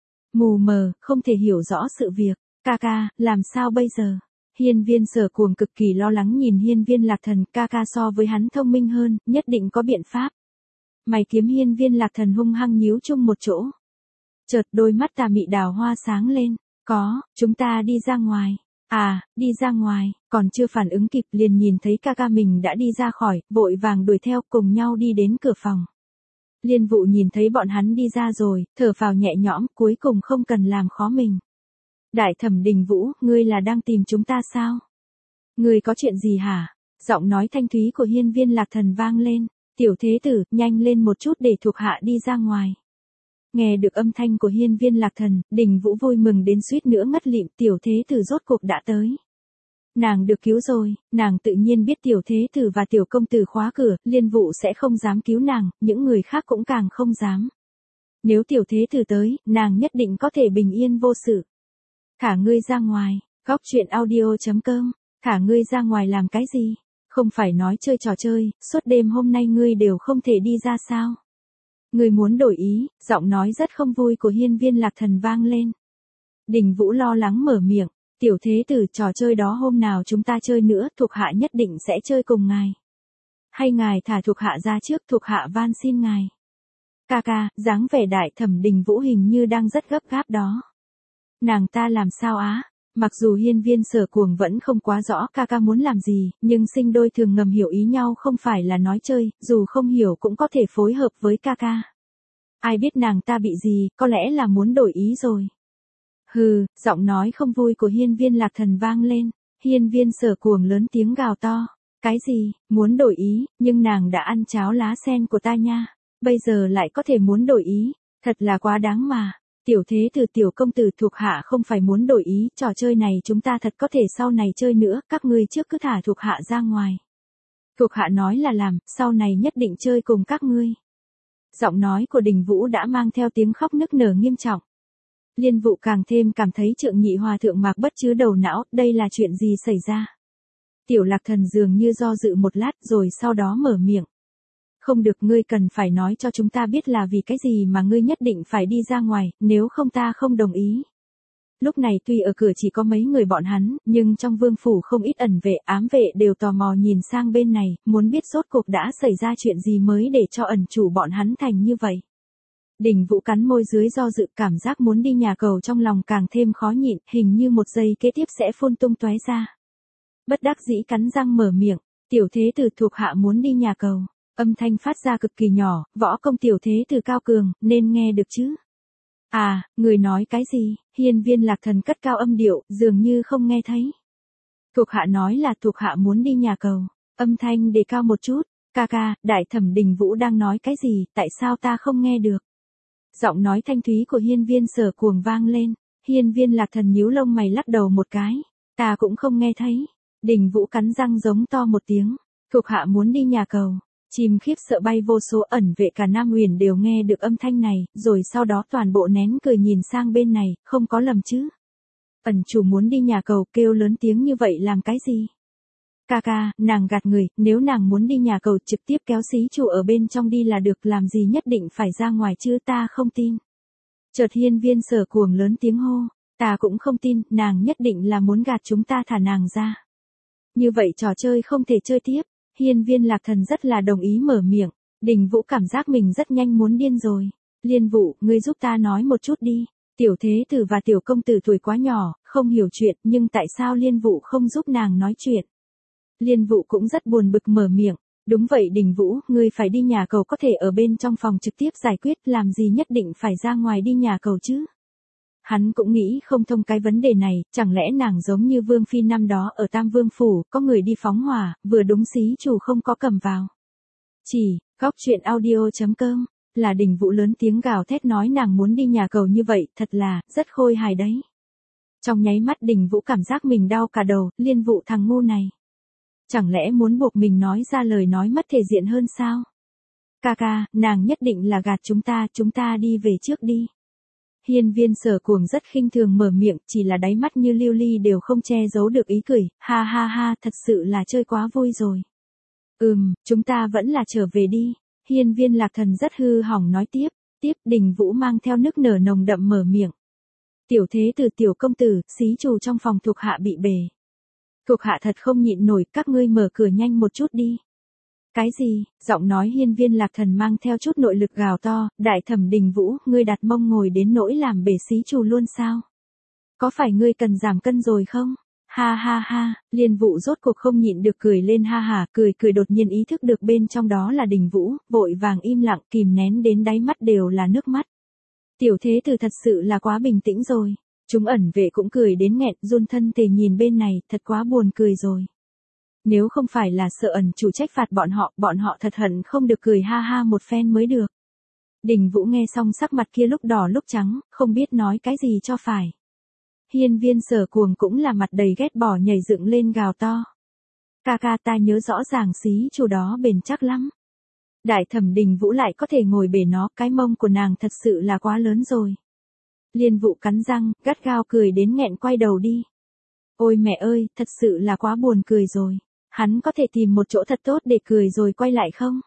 S1: mù mờ, không thể hiểu rõ sự việc. Ca ca, làm sao bây giờ? Hiên Viên Sở Cuồng cực kỳ lo lắng nhìn Hiên Viên Lạc Thần, ca ca so với hắn thông minh hơn, nhất định có biện pháp. Mày kiếm Hiên Viên Lạc Thần hung hăng nhíu chung một chỗ. Chợt đôi mắt tà mị đào hoa sáng lên, có, chúng ta đi ra ngoài. À, đi ra ngoài, còn chưa phản ứng kịp liền nhìn thấy ca ca mình đã đi ra khỏi, vội vàng đuổi theo cùng nhau đi đến cửa phòng. Liên Vũ nhìn thấy bọn hắn đi ra rồi, thở phào nhẹ nhõm, cuối cùng không cần làm khó mình. Đại Thẩm Đình Vũ, ngươi là đang tìm chúng ta sao? Ngươi có chuyện gì hả? Giọng nói thanh thúy của Hiên Viên Lạc Thần vang lên, tiểu thế tử, nhanh lên một chút để thuộc hạ đi ra ngoài. Nghe được âm thanh của Hiên Viên Lạc Thần, Đình Vũ vui mừng đến suýt nữa ngất lịm, tiểu thế tử rốt cuộc đã tới. Nàng được cứu rồi, nàng tự nhiên biết tiểu thế tử và tiểu công tử khóa cửa, Liên Vũ sẽ không dám cứu nàng, những người khác cũng càng không dám. Nếu tiểu thế tử tới, nàng nhất định có thể bình yên vô sự. Thả ngươi ra ngoài, góc truyện audio chấm com, thả ngươi ra ngoài làm cái gì? Không phải nói chơi trò chơi, suốt đêm hôm nay ngươi đều không thể đi ra sao? Ngươi muốn đổi ý, giọng nói rất không vui của Hiên Viên Lạc Thần vang lên. Đình Vũ lo lắng mở miệng, tiểu thế tử, trò chơi đó hôm nào chúng ta chơi nữa, thuộc hạ nhất định sẽ chơi cùng ngài. Hay ngài thả thuộc hạ ra trước, thuộc hạ van xin ngài. Ca ca, dáng vẻ Đại Thẩm Đình Vũ hình như đang rất gấp gáp đó. Nàng ta làm sao á? Mặc dù Hiên Viên Sở Cuồng vẫn không quá rõ ca ca muốn làm gì, nhưng sinh đôi thường ngầm hiểu ý nhau không phải là nói chơi, dù không hiểu cũng có thể phối hợp với ca ca. Ai biết nàng ta bị gì, có lẽ là muốn đổi ý rồi. Hừ, giọng nói không vui của Hiên Viên Lạc Thần vang lên, Hiên Viên Sở Cuồng lớn tiếng gào to. Cái gì, muốn đổi ý, nhưng nàng đã ăn cháo lá sen của ta nha, bây giờ lại có thể muốn đổi ý, thật là quá đáng mà. Tiểu thế tử, tiểu công tử, thuộc hạ không phải muốn đổi ý, trò chơi này chúng ta thật có thể sau này chơi nữa, các ngươi trước cứ thả thuộc hạ ra ngoài. Thuộc hạ nói là làm, sau này nhất định chơi cùng các ngươi. Giọng nói của Đình Vũ đã mang theo tiếng khóc nức nở nghiêm trọng. Liên Vũ càng thêm cảm thấy Trượng Nhị Hòa Thượng Mạc Bất Chứ đầu não, đây là chuyện gì xảy ra? Tiểu Lạc Thần dường như do dự một lát rồi sau đó mở miệng. Không được, ngươi cần phải nói cho chúng ta biết là vì cái gì mà ngươi nhất định phải đi ra ngoài, nếu không ta không đồng ý. Lúc này tuy ở cửa chỉ có mấy người bọn hắn, nhưng trong vương phủ không ít ẩn vệ, ám vệ đều tò mò nhìn sang bên này, muốn biết rốt cuộc đã xảy ra chuyện gì mới để cho ẩn chủ bọn hắn thành như vậy. Đình Vũ cắn môi dưới do dự, cảm giác muốn đi nhà cầu trong lòng càng thêm khó nhịn, hình như một giây kế tiếp sẽ phun tung tóe ra. Bất đắc dĩ cắn răng mở miệng, tiểu thế tử, thuộc hạ muốn đi nhà cầu. Âm thanh phát ra cực kỳ nhỏ, võ công tiểu thế tử cao cường, nên nghe được chứ. À, người nói cái gì? Hiên Viên Lạc Thần cất cao âm điệu, dường như không nghe thấy. Thuộc hạ nói là thuộc hạ muốn đi nhà cầu. Âm thanh đề cao một chút, ca ca, Đại Thẩm Đình Vũ đang nói cái gì, tại sao ta không nghe được? Giọng nói thanh thúy của Hiên Viên Sở Cuồng vang lên, Hiên Viên Lạc Thần nhíu lông mày lắc đầu một cái, ta cũng không nghe thấy. Đình Vũ cắn răng giống to một tiếng, thuộc hạ muốn đi nhà cầu. Chim khiếp sợ bay vô số, ẩn vệ cả Nam Huyền đều nghe được âm thanh này, rồi sau đó toàn bộ nén cười nhìn sang bên này, không có lầm chứ. Ẩn chủ muốn đi nhà cầu, kêu lớn tiếng như vậy làm cái gì? Ca ca, nàng gạt người, nếu nàng muốn đi nhà cầu trực tiếp kéo xí chủ ở bên trong đi là được, làm gì nhất định phải ra ngoài chứ, ta không tin. Chợt Hiên Viên Sở Cuồng lớn tiếng hô, Ta cũng không tin, nàng nhất định là muốn gạt chúng ta thả nàng ra. Như vậy trò chơi không thể chơi tiếp. Hiên Viên Lạc Thần rất là đồng ý mở miệng. Đình Vũ cảm giác mình rất nhanh muốn điên rồi. Liên Vũ, ngươi giúp ta nói một chút đi. Tiểu thế tử và tiểu công tử tuổi quá nhỏ, không hiểu chuyện, nhưng tại sao Liên Vũ không giúp nàng nói chuyện? Liên Vũ cũng rất buồn bực mở miệng. Đúng vậy Đình Vũ, ngươi phải đi nhà cầu có thể ở bên trong phòng trực tiếp giải quyết, làm gì nhất định phải ra ngoài đi nhà cầu chứ? Hắn cũng nghĩ không thông cái vấn đề này, chẳng lẽ nàng giống như Vương Phi năm đó ở Tam Vương Phủ, có người đi phóng hỏa, vừa đúng xí chủ không có cầm vào. Chỉ, góc chuyện audio.com, là Đình Vũ lớn tiếng gào thét nói nàng muốn đi nhà cầu như vậy, thật là, rất khôi hài đấy. Trong nháy mắt Đình Vũ cảm giác mình đau cả đầu, Liên Vũ thằng ngu này. Chẳng lẽ muốn buộc mình nói ra lời nói mất thể diện hơn sao? Ca ca, nàng nhất định là gạt chúng ta, chúng ta đi về trước đi. Hiên Viên Sở Cuồng rất khinh thường mở miệng, chỉ là đáy mắt như lưu ly đều không che giấu được ý cười, ha ha ha, thật sự là chơi quá vui rồi. Ừm, chúng ta vẫn là trở về đi. Hiên Viên Lạc Thần rất hư hỏng nói tiếp, tiếp Đình Vũ mang theo nước nở nồng đậm mở miệng. Tiểu thế tử tiểu công tử, xí chủ trong phòng thuộc hạ bị bể. Thuộc hạ thật không nhịn nổi, các ngươi mở cửa nhanh một chút đi. Cái gì? Giọng nói Hiên Viên Lạc Thần mang theo chút nội lực gào to, đại thẩm Đình Vũ, ngươi đặt mông ngồi đến nỗi làm bể xí chủ luôn sao? Có phải ngươi cần giảm cân rồi không? Ha ha ha, Liên Vũ rốt cuộc không nhịn được cười lên ha ha, cười cười đột nhiên ý thức được bên trong đó là Đình Vũ, vội vàng im lặng kìm nén đến đáy mắt đều là nước mắt. Tiểu thế tử thật sự là quá bình tĩnh rồi. Chúng ẩn vệ cũng cười đến nghẹn, run thân thể nhìn bên này, thật quá buồn cười rồi. Nếu không phải là sợ ẩn chủ trách phạt bọn họ, bọn họ thật hận không được cười ha ha một phen mới được. Đình Vũ nghe xong sắc mặt kia lúc đỏ lúc trắng, không biết nói cái gì cho phải. Hiên Viên Sở Cuồng cũng là mặt đầy ghét bỏ nhảy dựng lên gào to. Ca ca ta nhớ rõ ràng xí chủ đó bền chắc lắm. Đại thẩm Đình Vũ lại có thể ngồi bể nó, cái mông của nàng thật sự là quá lớn rồi. Liên Vũ cắn răng, gắt gao cười đến nghẹn quay đầu đi. Ôi mẹ ơi, thật sự là quá buồn cười rồi. Hắn có thể tìm một chỗ thật tốt để cười rồi quay lại không?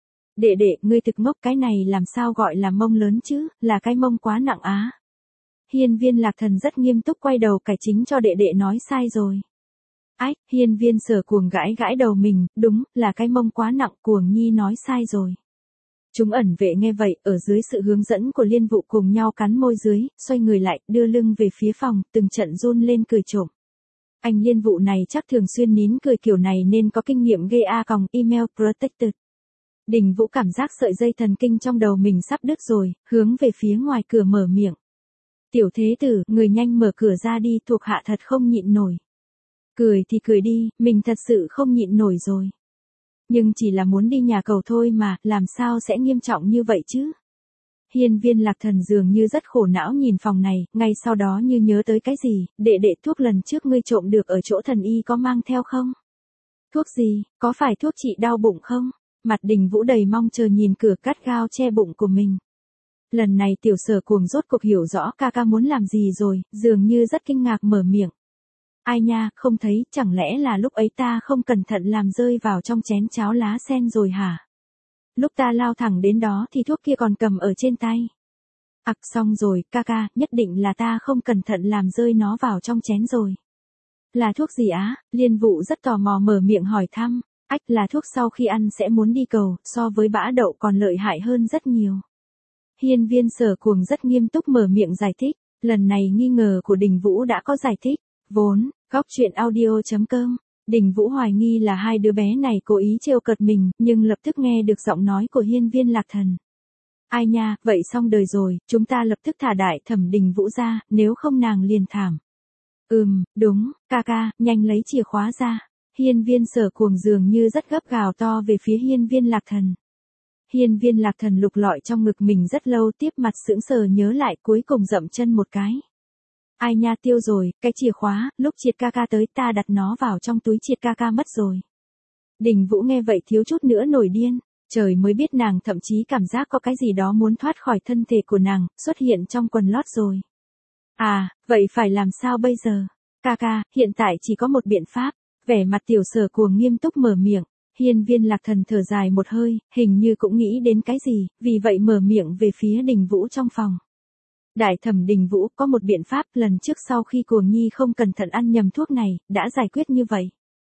S1: Đệ đệ, ngươi thực ngốc, cái này làm sao gọi là mông lớn chứ, là cái mông quá nặng á. Hiên Viên Lạc Thần rất nghiêm túc quay đầu cải chính cho đệ đệ nói sai rồi. Ách, Hiên Viên Sở Cuồng gãi gãi đầu mình, đúng, là cái mông quá nặng, Cuồng nhi nói sai rồi. Chúng ẩn vệ nghe vậy, ở dưới sự hướng dẫn của Liên Vũ cùng nhau cắn môi dưới, xoay người lại, đưa lưng về phía phòng, từng trận run lên cười trộm. Anh Liên Vũ này chắc thường xuyên nín cười kiểu này nên có kinh nghiệm ghê a còng email protected. Đình Vũ cảm giác sợi dây thần kinh trong đầu mình sắp đứt rồi, hướng về phía ngoài cửa mở miệng. Tiểu thế tử, người nhanh mở cửa ra đi, thuộc hạ thật không nhịn nổi. Cười thì cười đi, mình thật sự không nhịn nổi rồi. Nhưng chỉ là muốn đi nhà cầu thôi mà, làm sao sẽ nghiêm trọng như vậy chứ? Hiên Viên Lạc Thần dường như rất khổ não nhìn phòng này, ngay sau đó như nhớ tới cái gì, đệ đệ thuốc lần trước ngươi trộm được ở chỗ thần y có mang theo không? Thuốc gì, có phải thuốc trị đau bụng không? Mặt Đình Vũ đầy mong chờ nhìn cửa cắt gao che bụng của mình. Lần này tiểu Sở Cuồng rốt cuộc hiểu rõ ca ca muốn làm gì rồi, dường như rất kinh ngạc mở miệng. Ai nha, không thấy, chẳng lẽ là lúc ấy ta không cẩn thận làm rơi vào trong chén cháo lá sen rồi hả? Lúc ta lao thẳng đến đó thì thuốc kia còn cầm ở trên tay. Ặc xong rồi, ca ca, nhất định là ta không cẩn thận làm rơi nó vào trong chén rồi. Là thuốc gì á? Liên Vũ rất tò mò mở miệng hỏi thăm. Ách, là thuốc sau khi ăn sẽ muốn đi cầu, so với bã đậu còn lợi hại hơn rất nhiều. Hiên Viên Sở Cuồng rất nghiêm túc mở miệng giải thích. Lần này nghi ngờ của Đình Vũ đã có giải thích. Vốn, góc chuyện audio.com, Đình Vũ hoài nghi là hai đứa bé này cố ý trêu cợt mình, nhưng lập tức nghe được giọng nói của Hiên Viên Lạc Thần. Ai nha, vậy xong đời rồi, chúng ta lập tức thả đại thẩm Đình Vũ ra, nếu không nàng liền thảm. Ừm, đúng, ca ca, nhanh lấy chìa khóa ra. Hiên Viên Sở Cuồng dường như rất gấp gào to về phía Hiên Viên Lạc Thần. Hiên Viên Lạc Thần lục lọi trong ngực mình rất lâu, tiếp mặt sững sờ nhớ lại, cuối cùng dậm chân một cái. Ai nha, tiêu rồi, cái chìa khóa, lúc Triệt ca ca tới ta đặt nó vào trong túi Triệt ca ca mất rồi. Đình Vũ nghe vậy thiếu chút nữa nổi điên, trời mới biết nàng thậm chí cảm giác có cái gì đó muốn thoát khỏi thân thể của nàng, xuất hiện trong quần lót rồi. À, vậy phải làm sao bây giờ? Ca ca, hiện tại chỉ có một biện pháp, vẻ mặt tiểu Sở Cuồng nghiêm túc mở miệng. Hiên Viên Lạc Thần thở dài một hơi, hình như cũng nghĩ đến cái gì, vì vậy mở miệng về phía Đình Vũ trong phòng. Đại Thẩm Đình Vũ có một biện pháp lần trước sau khi Cuồng Nhi không cẩn thận ăn nhầm thuốc này, đã giải quyết như vậy.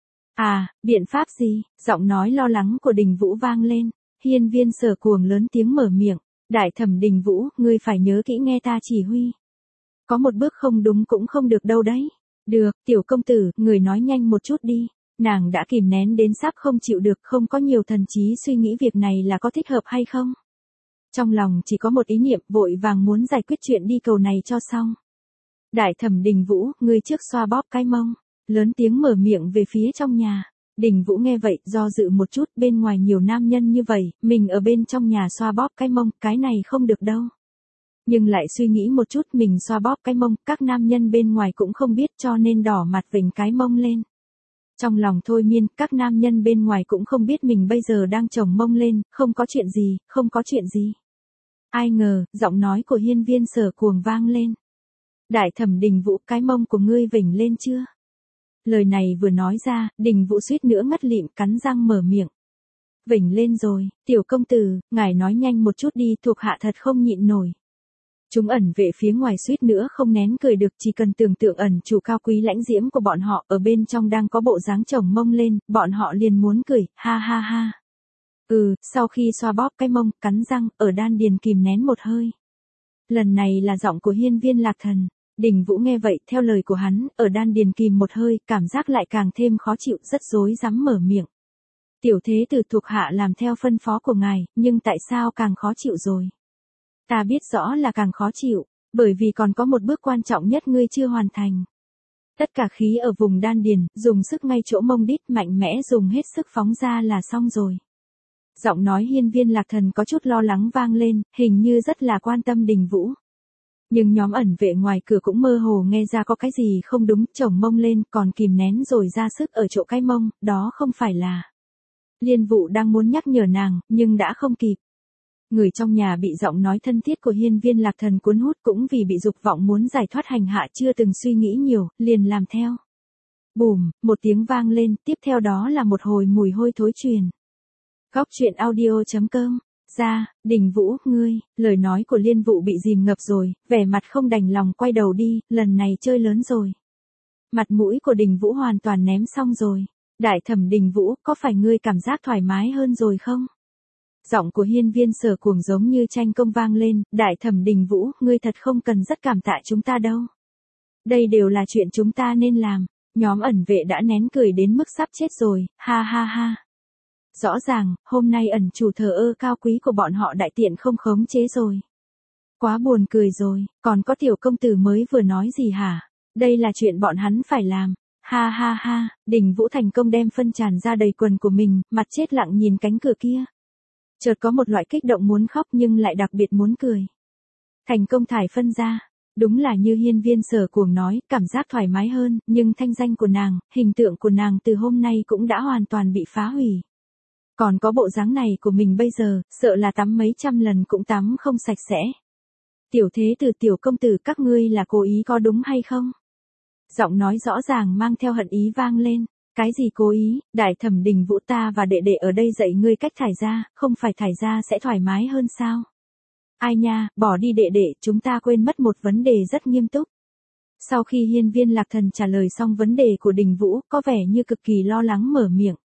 S1: À, biện pháp gì? Giọng nói lo lắng của Đình Vũ vang lên. Hiên Viên Sở Cuồng lớn tiếng mở miệng. Đại Thẩm Đình Vũ, ngươi phải nhớ kỹ nghe ta chỉ huy. Có một bước không đúng cũng không được đâu đấy. Được, tiểu công tử, người nói nhanh một chút đi. Nàng đã kìm nén đến sắp không chịu được, không có nhiều thần trí suy nghĩ việc này là có thích hợp hay không. Trong lòng chỉ có một ý niệm, vội vàng muốn giải quyết chuyện đi cầu này cho xong. Đại Thẩm Đình Vũ, ngươi trước xoa bóp cái mông. Lớn tiếng mở miệng về phía trong nhà. Đình Vũ nghe vậy, do dự một chút, bên ngoài nhiều nam nhân như vậy, mình ở bên trong nhà xoa bóp cái mông, cái này không được đâu. Nhưng lại suy nghĩ một chút, mình xoa bóp cái mông, các nam nhân bên ngoài cũng không biết cho nên đỏ mặt vểnh cái mông lên. Trong lòng thôi miên, các nam nhân bên ngoài cũng không biết mình bây giờ đang chồng mông lên, không có chuyện gì, không có chuyện gì. Ai ngờ, giọng nói của Hiên Viên Sở Cuồng vang lên. Đại Thẩm Đình Vũ, cái mông của ngươi vểnh lên chưa? Lời này vừa nói ra, Đình Vũ suýt nữa ngất lịm, cắn răng mở miệng. Vểnh lên rồi, tiểu công tử, ngài nói nhanh một chút đi, thuộc hạ thật không nhịn nổi. Chúng ẩn vệ phía ngoài suýt nữa không nén cười được, chỉ cần tưởng tượng ẩn chủ cao quý lãnh diễm của bọn họ ở bên trong đang có bộ dáng chồng mông lên, bọn họ liền muốn cười, ha ha ha. Ừ, sau khi xoa bóp cái mông, cắn răng, ở đan điền kìm nén một hơi. Lần này là giọng của Hiên Viên Lạc Thần. Đình Vũ nghe vậy, theo lời của hắn, ở đan điền kìm một hơi, cảm giác lại càng thêm khó chịu, rất rối rắm mở miệng. Tiểu thế tử thuộc hạ làm theo phân phó của ngài, nhưng tại sao càng khó chịu rồi? Ta biết rõ là càng khó chịu, bởi vì còn có một bước quan trọng nhất ngươi chưa hoàn thành. Tất cả khí ở vùng đan điền, dùng sức ngay chỗ mông đít, mạnh mẽ dùng hết sức phóng ra là xong rồi. Giọng nói Hiên Viên Lạc Thần có chút lo lắng vang lên, hình như rất là quan tâm Đình Vũ. Nhưng nhóm ẩn vệ ngoài cửa cũng mơ hồ nghe ra có cái gì không đúng, chồng mông lên còn kìm nén rồi ra sức ở chỗ cái mông, đó không phải là. Liên Vụ đang muốn nhắc nhở nàng, nhưng đã không kịp. Người trong nhà bị giọng nói thân thiết của Hiên Viên Lạc Thần cuốn hút, cũng vì bị dục vọng muốn giải thoát hành hạ chưa từng suy nghĩ nhiều, liền làm theo. Bùm, một tiếng vang lên, tiếp theo đó là một hồi mùi hôi thối truyền. Góc truyện audio chấm com. Ra, Đình Vũ, ngươi, lời nói của Liên Vụ bị dìm ngập rồi, vẻ mặt không đành lòng quay đầu đi, lần này chơi lớn rồi. Mặt mũi của Đình Vũ hoàn toàn ném xong rồi. Đại Thẩm Đình Vũ, có phải ngươi cảm giác thoải mái hơn rồi không? Giọng của Hiên Viên Sở Cuồng giống như tranh công vang lên, Đại Thẩm Đình Vũ, ngươi thật không cần rất cảm tạ chúng ta đâu. Đây đều là chuyện chúng ta nên làm. Nhóm ẩn vệ đã nén cười đến mức sắp chết rồi, ha ha ha. Rõ ràng, hôm nay ẩn chủ thờ ơ cao quý của bọn họ đại tiện không khống chế rồi. Quá buồn cười rồi, còn có tiểu công tử mới vừa nói gì hả? Đây là chuyện bọn hắn phải làm. Ha ha ha, Đình Vũ thành công đem phân tràn ra đầy quần của mình, mặt chết lặng nhìn cánh cửa kia. Chợt có một loại kích động muốn khóc nhưng lại đặc biệt muốn cười. Thành công thải phân ra. Đúng là như Hiên Viên Sở Cuồng nói, cảm giác thoải mái hơn, nhưng thanh danh của nàng, hình tượng của nàng từ hôm nay cũng đã hoàn toàn bị phá hủy. Còn có bộ dáng này của mình bây giờ, sợ là tắm mấy trăm lần cũng tắm không sạch sẽ. Tiểu thế tử tiểu công tử các ngươi là cố ý có đúng hay không? Giọng nói rõ ràng mang theo hận ý vang lên. Cái gì cố ý, Đại Thẩm Đình Vũ ta và đệ đệ ở đây dạy ngươi cách thải ra, không phải thải ra sẽ thoải mái hơn sao? Ai nha, bỏ đi đệ đệ, chúng ta quên mất một vấn đề rất nghiêm túc. Sau khi Hiên Viên Lạc Thần trả lời xong vấn đề của Đình Vũ, có vẻ như cực kỳ lo lắng mở miệng.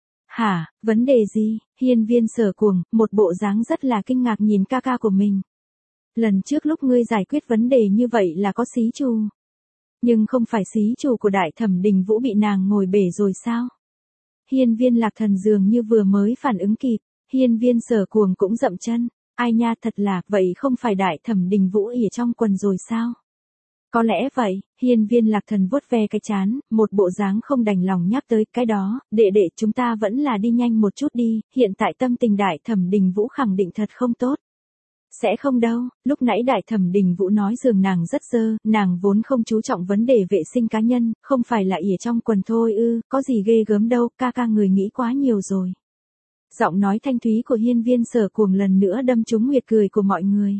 S1: Hả, vấn đề gì? Hiên Viên Sở Cuồng, một bộ dáng rất là kinh ngạc nhìn ca ca của mình. Lần trước lúc ngươi giải quyết vấn đề như vậy là có xí trù. Nhưng không phải xí chủ của Đại Thẩm Đình Vũ bị nàng ngồi bể rồi sao? Hiên Viên Lạc Thần dường như vừa mới phản ứng kịp, Hiên Viên Sở Cuồng cũng dậm chân, ai nha thật là, vậy không phải Đại Thẩm Đình Vũ ỉa trong quần rồi sao? Có lẽ vậy, Hiên Viên Lạc Thần vuốt ve cái chán, một bộ dáng không đành lòng nhắc tới cái đó, đệ đệ chúng ta vẫn là đi nhanh một chút đi, hiện tại tâm tình Đại Thẩm Đình Vũ khẳng định thật không tốt. Sẽ không đâu, lúc nãy Đại Thẩm Đình Vũ nói giường nàng rất dơ, nàng vốn không chú trọng vấn đề vệ sinh cá nhân, không phải là ỉa trong quần thôi ư, có gì ghê gớm đâu, ca ca người nghĩ quá nhiều rồi. Giọng nói thanh thúy của Hiên Viên Sở Cuồng lần nữa đâm trúng huyệt cười của mọi người.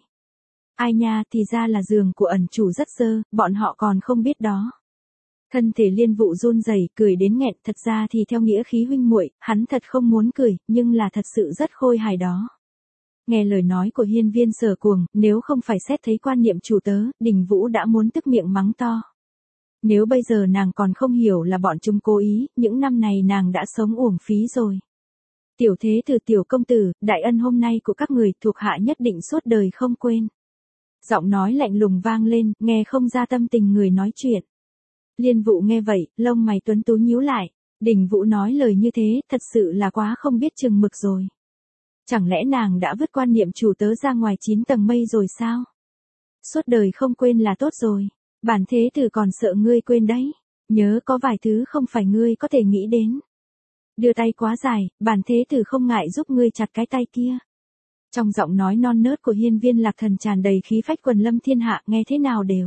S1: Ai nha, thì ra là giường của ẩn chủ rất dơ, bọn họ còn không biết đó. Thân thể Liên Vụ run rẩy, cười đến nghẹn, thật ra thì theo nghĩa khí huynh muội, hắn thật không muốn cười, nhưng là thật sự rất khôi hài đó. Nghe lời nói của hiên viên Sở Cuồng, nếu không phải xét thấy quan niệm chủ tớ, Đình Vũ đã muốn tức miệng mắng to. Nếu bây giờ nàng còn không hiểu là bọn chúng cố ý, những năm này nàng đã sống uổng phí rồi. Tiểu thế từ tiểu công tử, đại ân hôm nay của các người thuộc hạ nhất định suốt đời không quên. Giọng nói lạnh lùng vang lên, nghe không ra tâm tình người nói chuyện. Liên Vũ nghe vậy, lông mày tuấn tú nhíu lại. Đình Vũ nói lời như thế, thật sự là quá không biết chừng mực rồi. Chẳng lẽ nàng đã vứt quan niệm chủ tớ ra ngoài chín tầng mây rồi sao? Suốt đời không quên là tốt rồi. Bản thế tử còn sợ ngươi quên đấy. Nhớ có vài thứ không phải ngươi có thể nghĩ đến. Đưa tay quá dài, bản thế tử không ngại giúp ngươi chặt cái tay kia. Trong giọng nói non nớt của hiên viên Lạc Thần tràn đầy khí phách quần lâm thiên hạ, nghe thế nào đều.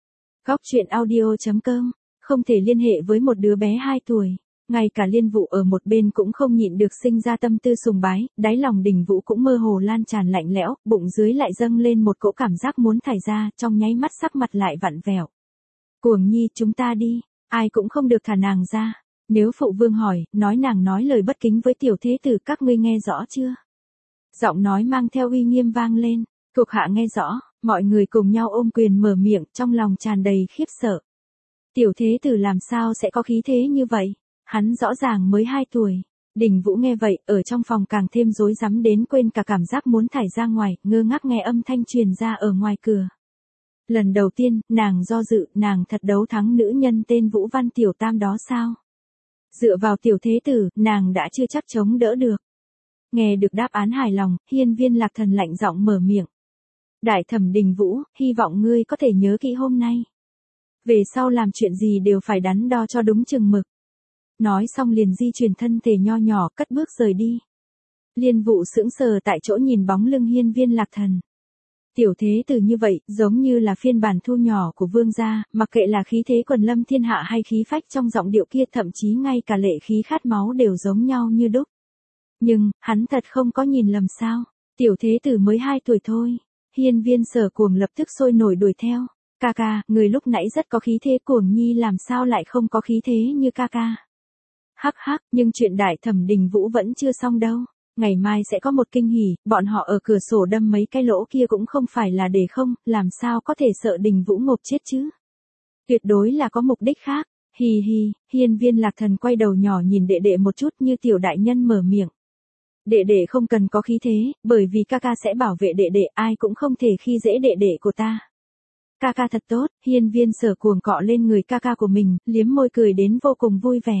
S1: Góc truyện audio chấm com, không thể liên hệ với một đứa bé hai tuổi. Ngay cả Liên Vũ ở một bên cũng không nhịn được sinh ra tâm tư sùng bái, đáy lòng Đình Vũ cũng mơ hồ lan tràn lạnh lẽo, bụng dưới lại dâng lên một cỗ cảm giác muốn thải ra, trong nháy mắt sắc mặt lại vặn vẹo. Cuồng nhi, chúng ta đi, ai cũng không được thả nàng ra. Nếu phụ vương hỏi, nói nàng nói lời bất kính với tiểu thế tử, các ngươi nghe rõ chưa? Giọng nói mang theo uy nghiêm vang lên, thuộc hạ nghe rõ, mọi người cùng nhau ôm quyền mở miệng, trong lòng tràn đầy khiếp sợ. Tiểu thế tử làm sao sẽ có khí thế như vậy? Hắn rõ ràng mới hai tuổi. Đình Vũ nghe vậy, ở trong phòng càng thêm rối rắm đến quên cả cảm giác muốn thải ra ngoài, ngơ ngác nghe âm thanh truyền ra ở ngoài cửa. Lần đầu tiên, nàng do dự, nàng thật đấu thắng nữ nhân tên Vũ Văn Tiểu Tam đó sao? Dựa vào tiểu thế tử, nàng đã chưa chắc chống đỡ được. Nghe được đáp án hài lòng, hiên viên Lạc Thần lạnh giọng mở miệng. Đại thẩm Đình Vũ, hy vọng ngươi có thể nhớ kỹ hôm nay. Về sau làm chuyện gì đều phải đắn đo cho đúng chừng mực. Nói xong liền di chuyển thân thể nho nhỏ, cất bước rời đi. Liên Vũ sững sờ tại chỗ nhìn bóng lưng hiên viên Lạc Thần. Tiểu thế tử như vậy, giống như là phiên bản thu nhỏ của vương gia, mặc kệ là khí thế quần lâm thiên hạ hay khí phách trong giọng điệu kia, thậm chí ngay cả lệ khí khát máu đều giống nhau như đúc. Nhưng, hắn thật không có nhìn lầm sao, tiểu thế tử mới hai tuổi thôi. Hiên viên Sở Cuồng lập tức sôi nổi đuổi theo. Ca ca, người lúc nãy rất có khí thế, Cuồng nhi làm sao lại không có khí thế như ca ca. Hắc hắc, nhưng chuyện đại thẩm Đình Vũ vẫn chưa xong đâu. Ngày mai sẽ có một kinh hỉ, bọn họ ở cửa sổ đâm mấy cái lỗ kia cũng không phải là để không, làm sao có thể sợ Đình Vũ ngộp chết chứ. Tuyệt đối là có mục đích khác. Hì hì, hiên viên Lạc Thần quay đầu nhỏ nhìn đệ đệ một chút như tiểu đại nhân mở miệng. Đệ đệ không cần có khí thế, bởi vì ca ca sẽ bảo vệ đệ đệ, ai cũng không thể khi dễ đệ đệ của ta. Ca ca thật tốt, hiên viên Sở Cuồng cọ lên người ca ca của mình, liếm môi cười đến vô cùng vui vẻ.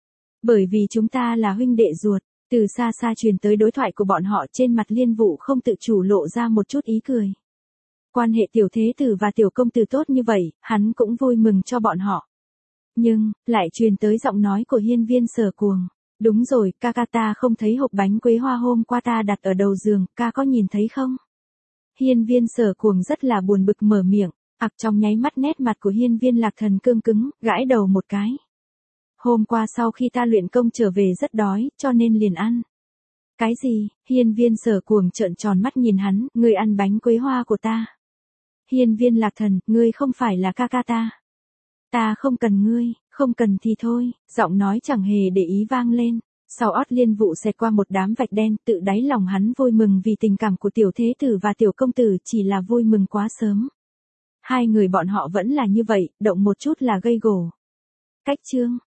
S1: Bởi vì chúng ta là huynh đệ ruột. Từ xa xa truyền tới đối thoại của bọn họ, trên mặt Liên Vũ không tự chủ lộ ra một chút ý cười. Quan hệ tiểu thế tử và tiểu công tử tốt như vậy, hắn cũng vui mừng cho bọn họ. Nhưng, lại truyền tới giọng nói của hiên viên Sở Cuồng. Đúng rồi, ca ca, ta không thấy hộp bánh quế hoa hôm qua ta đặt ở đầu giường, ca có nhìn thấy không? Hiên viên Sở Cuồng rất là buồn bực mở miệng, ặc trong nháy mắt nét mặt của hiên viên Lạc Thần cương cứng, gãi đầu một cái. Hôm qua sau khi ta luyện công trở về rất đói, cho nên liền ăn. Cái gì? Hiên viên Sở Cuồng trợn tròn mắt nhìn hắn, ngươi ăn bánh quế hoa của ta. Hiên viên Lạc Thần, ngươi không phải là ca ca ta. Ta không cần ngươi, không cần thì thôi, giọng nói chẳng hề để ý vang lên. Sau ót Liên Vũ xẹt qua một đám vạch đen, tự đáy lòng hắn vui mừng vì tình cảm của tiểu thế tử và tiểu công tử, chỉ là vui mừng quá sớm. Hai người bọn họ vẫn là như vậy, động một chút là gây gổ. Cách chương